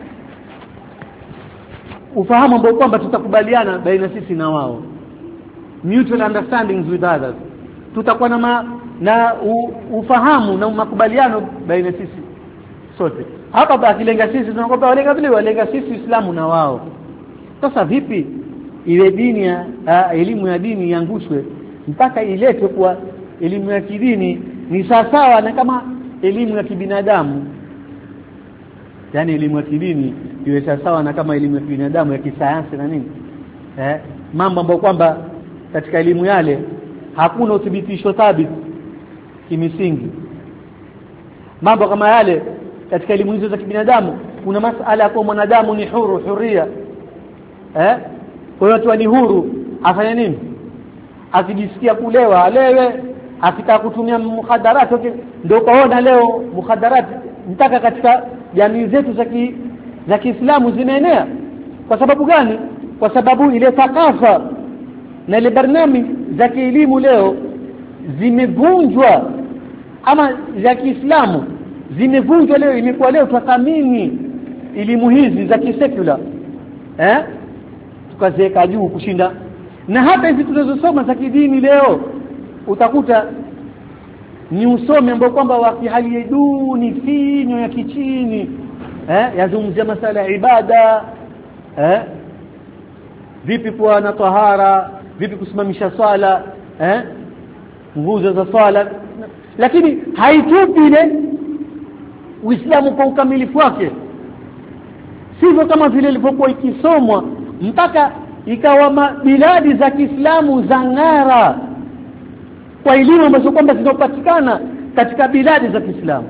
ufahamu ambao kwamba tutakubaliana baina sisi na wao, mutual understandings with others. Tutakuwa na ma, na u, ufahamu na makubaliano baina sisi sote. Hapa basi lenga sisi tunakopa walenga vile walenga sisi Uislamu na wao. Sasa vipi ile dini ya elimu ya dini iangushwe mpaka iletwe kwa elimu ya kidini ni sawa na kama elimu ya kibinadamu? Yani elimu ya kidini iwe sawa na kama elimu ya kibinadamu ya kisayansi na nini, eh mambo ambayo kwamba katika elimu yale hakuna uthibitisho thabiti kimisingi. Mambo kama yale katika elimu hizo za kibinadamu, kuna masala ya kwa mwanadamu ni huru, huria, eh kwa hiyo tu ni huru, afanye nini? Akijisikia kulewa alewe, akitaka kutumia mukhadarati okay, ndio kaona leo mukhadarati mpaka katika jamii zetu za za Kiislamu zimeenea. Kwa sababu gani? Kwa sababu ile thakafa na ile barnami za kielimu leo zimevunjwa, ama za Kiislamu zimevunjwa leo. Imekuwa leo tuthamini elimu hizi za kisekula eh tukaziweka juu kushinda, na hata hizi tunazosoma za kidini leo utakuta ni usome ambao kwamba wa hali ya duni finyo ya kichini eh yazungumzia masala ya ibada eh vipi kuwa na tahara, vipi kusimamisha swala eh nguzo za swala, lakini haitupi ile Uislamu kwa ukamilifu wake. Sivyo kama vile ilivyokuwa ikisomwa mpaka ikawa biladi za Kiislamu za ngara kwa elimu ambazo kwamba zinapatikana katika biladi za Kiislamu.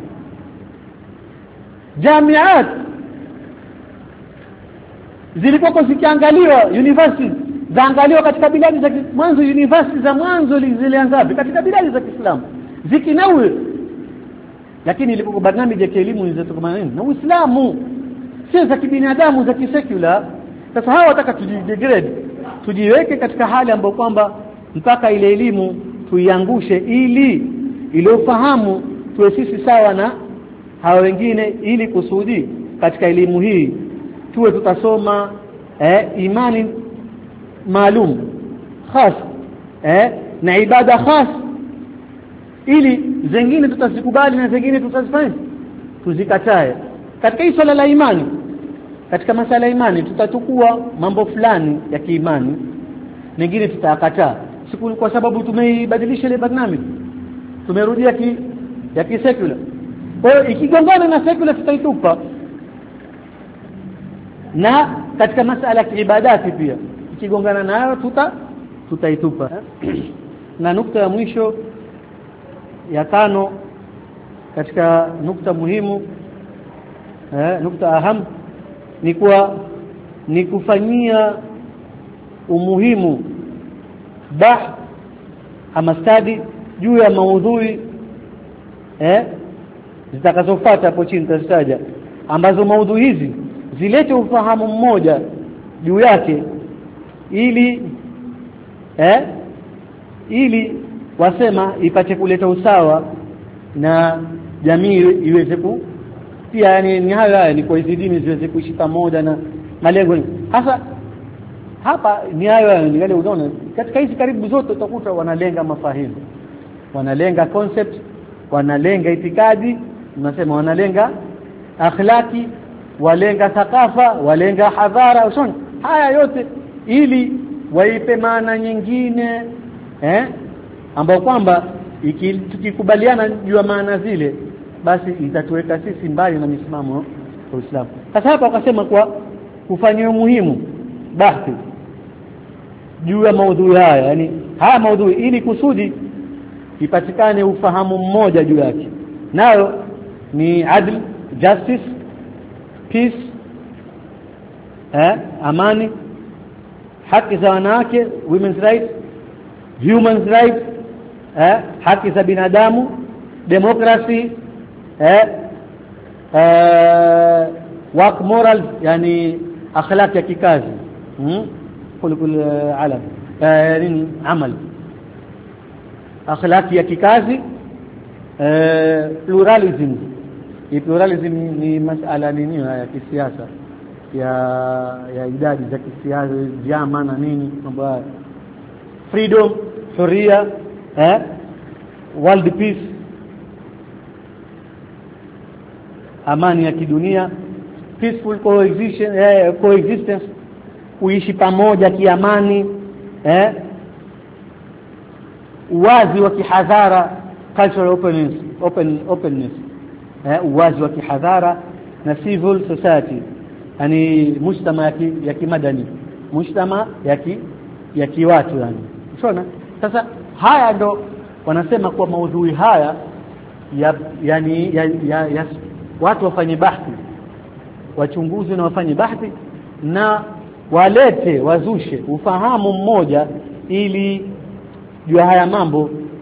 Jamiat zilipokuwa zikiangaliwa, universities zaangaliwa katika biladi za mwanzo. Universities za mwanzo zilianza katika biladi za Kiislamu zikinawi, lakini ilipokuwa barnamiji ya elimu zilizotokamana na Uislamu, si za kibinadamu za kisekula. Sasa hawa wataka tujidegrade, tujiweke katika hali ambayo kwamba mpaka ile elimu tuiangushe, ili ile ufahamu tuwe sisi sawa na hawa wengine, ili kusudi katika elimu hii tuwe tutasoma eh, imani maalum khas eh, na ibada khas, ili zingine tutazikubali na zingine tutazifanya tuzikatae. Katika hii swala la imani, katika masala ya imani tutatukua mambo fulani ya kiimani, mengine tutakataa siku kwa sababu tumeibadilisha ile barnamiji, tumerudia ki ya kisekula. Kwa hiyo ikigongana na sekula tutaitupa, na katika masala ya ibadati pia ikigongana nayo tuta tutaitupa. Na nukta ya mwisho ya tano katika nukta muhimu eh, nukta aham ni kuwa ni kufanyia umuhimu bah ama stadi juu ya maudhui eh zitakazofuata hapo chini tutazitaja, ambazo maudhui hizi zilete ufahamu mmoja juu yake, ili eh ili wasema ipate kuleta usawa na jamii iweze ku pia, yani ni hayo haya ni kwa hizi dini ziweze kuishi pamoja na malengo. Hasa hapa ni hayo ni wale unaona katika hizi karibu zote utakuta wanalenga mafahimu, wanalenga concept, wanalenga itikadi, tunasema wanalenga akhlaki, walenga thakafa, walenga hadhara, ushoni haya yote ili waipe maana nyingine eh ambao kwamba tukikubaliana juu ya maana zile basi itatuweka sisi mbali na misimamo wa Uislamu. Sasa hapa wakasema kwa kufanyia muhimu bahthi juu ya maudhui haya, yani haya maudhui, ili kusudi ipatikane ufahamu mmoja juu yake, nayo ni adl, justice, peace eh amani, haki za wanawake, women's rights, human rights eh haki za binadamu, democracy eh, eh work morals, yani akhlaq ya kikazi hmm? kul kul alam yani amal akhlaq ya kikazi eh, pluralism. Hii pluralism ni masala nini ya kisiasa ya ya idadi za kisiasa, vyama na nini, mambo freedom, huria eh world peace, amani ya kidunia, peaceful coexistence eh, coexistence kuishi pamoja kiamani eh uwazi wa kihadhara, cultural openness open openness eh uwazi wa kihadhara, na civil society, yani mujtama ya, ki, ya kimadani, mujtama ya ki, ya kiwatu yani. Unaona sasa haya ndo wanasema kwa maudhui haya ya yani ya, ya, ya watu wafanye bahthi, wachunguzi na wafanye bahthi na walete wazushe ufahamu mmoja, ili juu haya mambo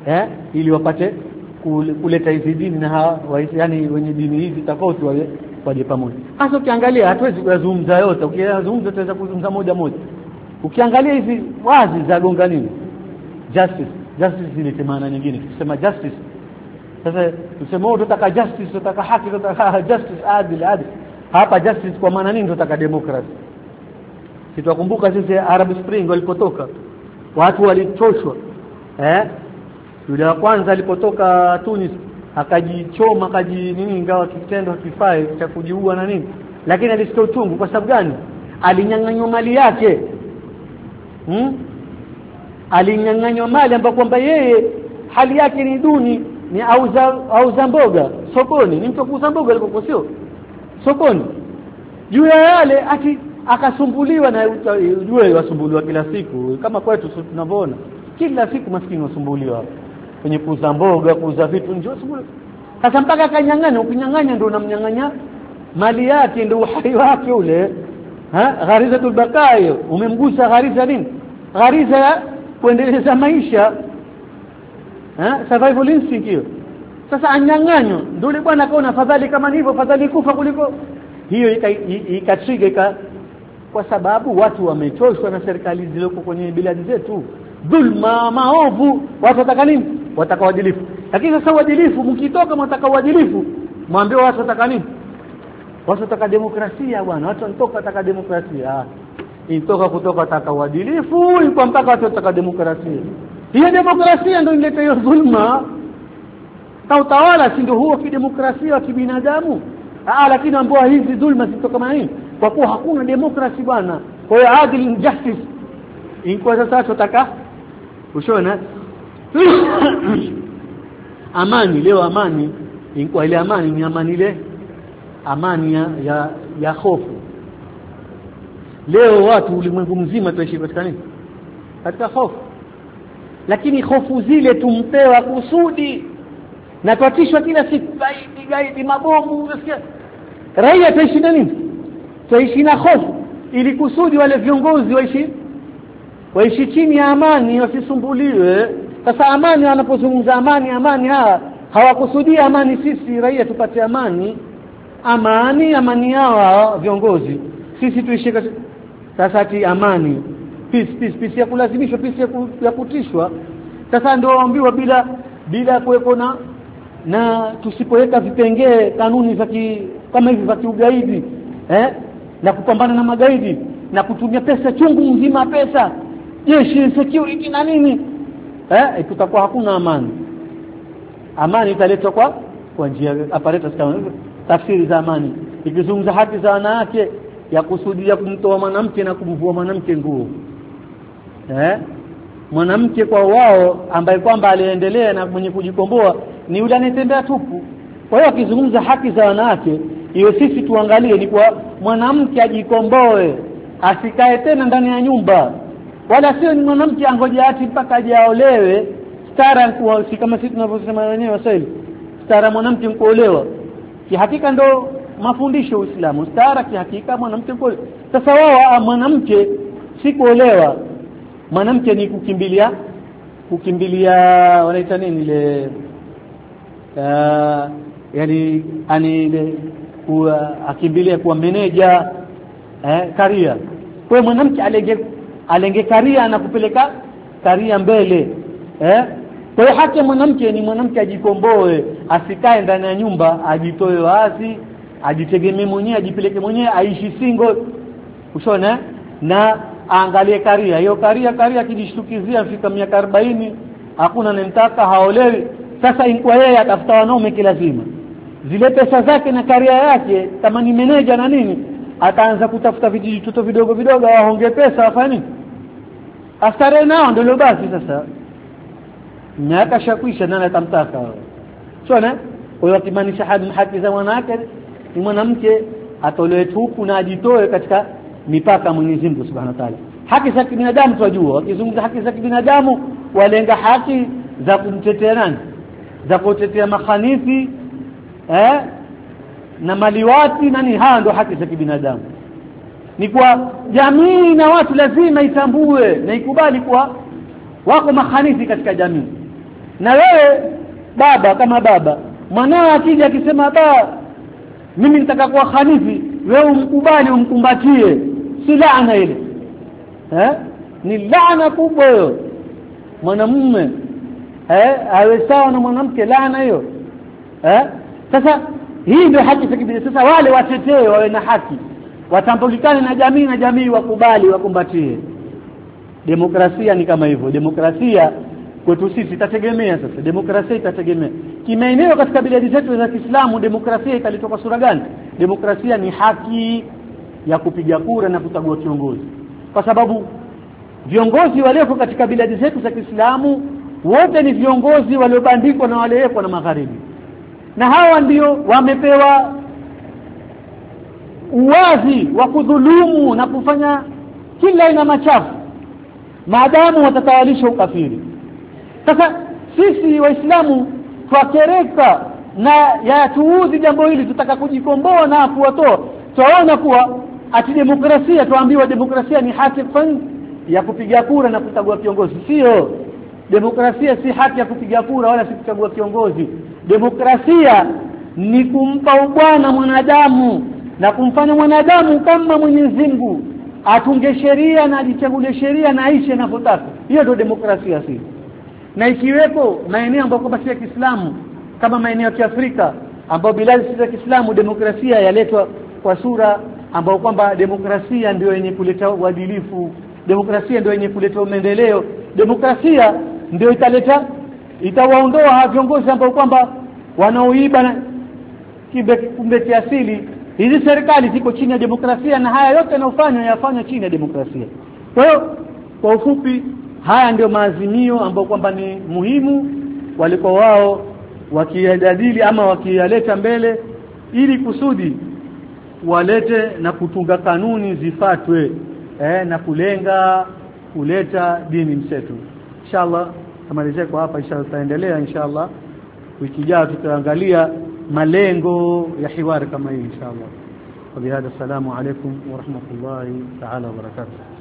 eh ili wapate kuleta hizi dini na hawa yani wenye dini hizi tofauti wale waje pamoja. Hasa ukiangalia hatuwezi kuzungumza yote, ukizungumza tutaweza kuzungumza moja moja. Ukiangalia hizi wazi za gonga nini? Justice, justice ile maana nyingine. Kusema justice. Sasa tuseme wewe tunataka justice, tunataka haki, tunataka justice, adil, adil. Hapa justice kwa maana nini? Tunataka democracy. Sitakumbuka sisi Arab Spring walipotoka. Watu walichoshwa. Eh? Yule wa kwanza alipotoka Tunis akajichoma akaji nini ingawa kitendo hakifai cha kujiua na nini, lakini alisikia uchungu. Kwa sababu gani? Alinyang'anywa mali yake. Hmm? Alinyang'anywa mali ambapo kwamba yeye hali yake ni duni, ni auza auza mboga sokoni, ni mtu kuuza mboga alipokuwa sio sokoni. Juu ya yale ati akasumbuliwa, na ujue wasumbuliwa kila siku kama kwetu tunavyoona kila siku maskini wasumbuliwa kwenye kuuza mboga, kuuza vitu nje wasumbuliwa. Sasa mpaka akanyang'anya, ukinyang'anya ndio unamnyang'anya mali yake, ndio uhai wake ule. Ha, gharizatul bakai, umemgusa ghariza nini? Ghariza ya kuendeleza maisha. Ha, survival instinct hiyo. Sasa anyang'anyo ndio yule bwana akaona fadhali kama ni hivyo, fadhali kufa kuliko hiyo. Ikatrigger ika, kwa sababu watu wamechoshwa na serikali zilizoko kwenye biladi zetu, dhulma, maovu. Watu wataka nini? Wataka uadilifu. Lakini sasa uadilifu, mkitoka mtaka uadilifu, mwambie watu wataka nini? Watu wataka demokrasia bwana. Watu wanatoka wataka demokrasia. Inatoka kutoka wataka uadilifu, iko mpaka watu wataka demokrasia. Hiyo demokrasia ndio inaleta hiyo dhulma. Na utawala si ndio huo kidemokrasia wa kibinadamu? Ah, lakini ambao hizi dhulma zitoka kama nini? Kwa kuwa hakuna demokrasia bwana. Kwa hiyo adil justice. Inko sasa tutaka ushona amani. Leo amani inko ile amani ni amani ile amani ya ya, ya hofu. Leo watu ulimwengu mzima tuishi katika nini? Katika hofu. Lakini hofu zile tumpewa kusudi na tuatishwa kila siku, gaidi gaidi, mabomu, unasikia? Raia tuishi na nini? Tuishi na hofu ili kusudi wale viongozi waishi waishi chini ya amani, wasisumbuliwe. Sasa amani, wanapozungumza amani amani hawa hawakusudia amani sisi raia tupate amani. Amani amani hawa viongozi, sisi tuishi sasa ati amani, peace peace peace ya kulazimishwa, peace ya, ku, ya kutishwa. Sasa ndio waambiwa bila bila kuwepo na na tusipoweka vipengee kanuni za kama hivi za kiugaidi eh na kupambana na magaidi na kutumia pesa chungu mzima, pesa jeshi, security na nini, eh tutakuwa hakuna amani. Amani italetwa kwa kwa njia apparatus kama hivyo. Tafsiri za amani ikizungumza haki za wanawake ya kusudia kumtoa mwanamke na kumvua mwanamke nguo. Eh mwanamke kwa wao ambaye kwamba aliendelea na mwenye kujikomboa ni yule anayetembea tupu. Kwa hiyo akizungumza haki za wanawake, hiyo sisi tuangalie ni kwa mwanamke ajikomboe, asikae tena ndani ya nyumba, wala sio ni mwanamke angoje ati mpaka ajaolewe. Stara kwa si kama sisi tunavyosema wenyewe waswahili, stara mwanamke mkuolewa. Kihakika ndo mafundisho Uislamu, stara kihakika mwanamke mkuolewa. Sasa wao mwanamke si kuolewa, mwanamke ni kukimbilia kukimbilia wanaita nini ile uh, yani ani ile kuwa akimbilia kuwa meneja eh karia. Kwa mwanamke alenge alenge karia na kupeleka karia mbele eh. Kwa hiyo haki mwanamke ni mwanamke ajikomboe, asikae ndani ya nyumba, ajitoe wazi, ajitegemee mwenyewe, ajipeleke mwenyewe, aishi single. Ushona na angalie karia. Hiyo karia karia kijishtukizia fika miaka arobaini hakuna anemtaka, haolewi. Sasa inkwa yeye atafuta wanaume kila zima. Zile pesa zake na karia yake kama ni meneja na nini, ataanza kutafuta vijitoto vidogo vidogo waonge pesa wafanye. Astare nao ndio basi sasa. Miaka shakwisha nani atamtaka. Unaona? Kwa hiyo kimaanisha haki za wanawake ni mwanamke atolewe tupu na ajitoe katika mipaka Mwenyezi Mungu Subhanahu wa Ta'ala. Haki za kibinadamu tunajua, wakizungumza haki za kibinadamu walenga haki za kumtetea nani? Za kutetea makhanithi eh na maliwati nani, hawa ndio haki za kibinadamu. Ni kwa jamii na watu lazima itambue na ikubali kwa wako makhanithi katika jamii. Na wewe baba kama baba, mwanao akija akisema ba mimi nitaka kuwa khanifi, wewe umkubali umkumbatie, si laana ile. Eh? Ni laana kubwa hiyo. Mwanamume eh awe sawa na mwanamke, laana hiyo. Eh? Sasa hii ndio haki za kibinadamu. Sasa wale watetee wawe na haki, watambulikane na jamii na jamii wakubali wakumbatie. Demokrasia ni kama hivyo. Demokrasia kwetu sisi itategemea sasa. Demokrasia itategemea kimaeneo katika biladi zetu za Kiislamu. Demokrasia italitoka sura gani? Demokrasia ni haki ya kupiga kura na kuchagua kiongozi, kwa sababu viongozi walioko katika biladi zetu za Kiislamu wote ni viongozi waliobandikwa na waliowekwa na magharibi, na hawa ndio wamepewa uwazi wa kudhulumu na kufanya kila aina machafu maadamu watatawalisha ukafiri. Sasa sisi Waislamu twakereka na yatuudhi jambo hili, tutaka kujikomboa na kuwatoa. Tunaona kuwa ati demokrasia, tuambiwa demokrasia ni haki ya kupiga kura na kuchagua kiongozi. Sio, demokrasia si haki ya kupiga kura wala si kuchagua kiongozi. Demokrasia ni kumpa ubwana mwanadamu na kumfanya mwanadamu kama Mwenyezi Mungu, atunge sheria na ajichagulie sheria na aishi anapotaka. Hiyo ndio demokrasia. Si na ikiwepo maeneo ambayo kwa ya Kiislamu kama maeneo ya Kiafrika ambapo biladi za Kiislamu demokrasia yaletwa kwa sura ambao kwamba demokrasia ndio yenye kuleta uadilifu, demokrasia ndio yenye kuleta maendeleo, demokrasia ndio italeta itawaondoa viongozi ambao kwamba wanaoiba na kumbe kiasili. Hizi serikali ziko chini ya demokrasia na haya yote yanayofanywa yafanywa chini ya demokrasia. Kwa hiyo kwa ufupi, haya ndio maazimio ambayo kwamba ni muhimu walikuwa wao wakijadili ama wakiyaleta mbele, ili kusudi walete na kutunga kanuni zifatwe eh, na kulenga kuleta dini mseto. Inshallah tamalizia kwa hapa. Inshallah tutaendelea inshallah wiki ijayo, tutaangalia malengo ya hiwari kama hii inshallah. Wa bihadha, assalamu alaykum wa rahmatullahi ta'ala wa barakatuh.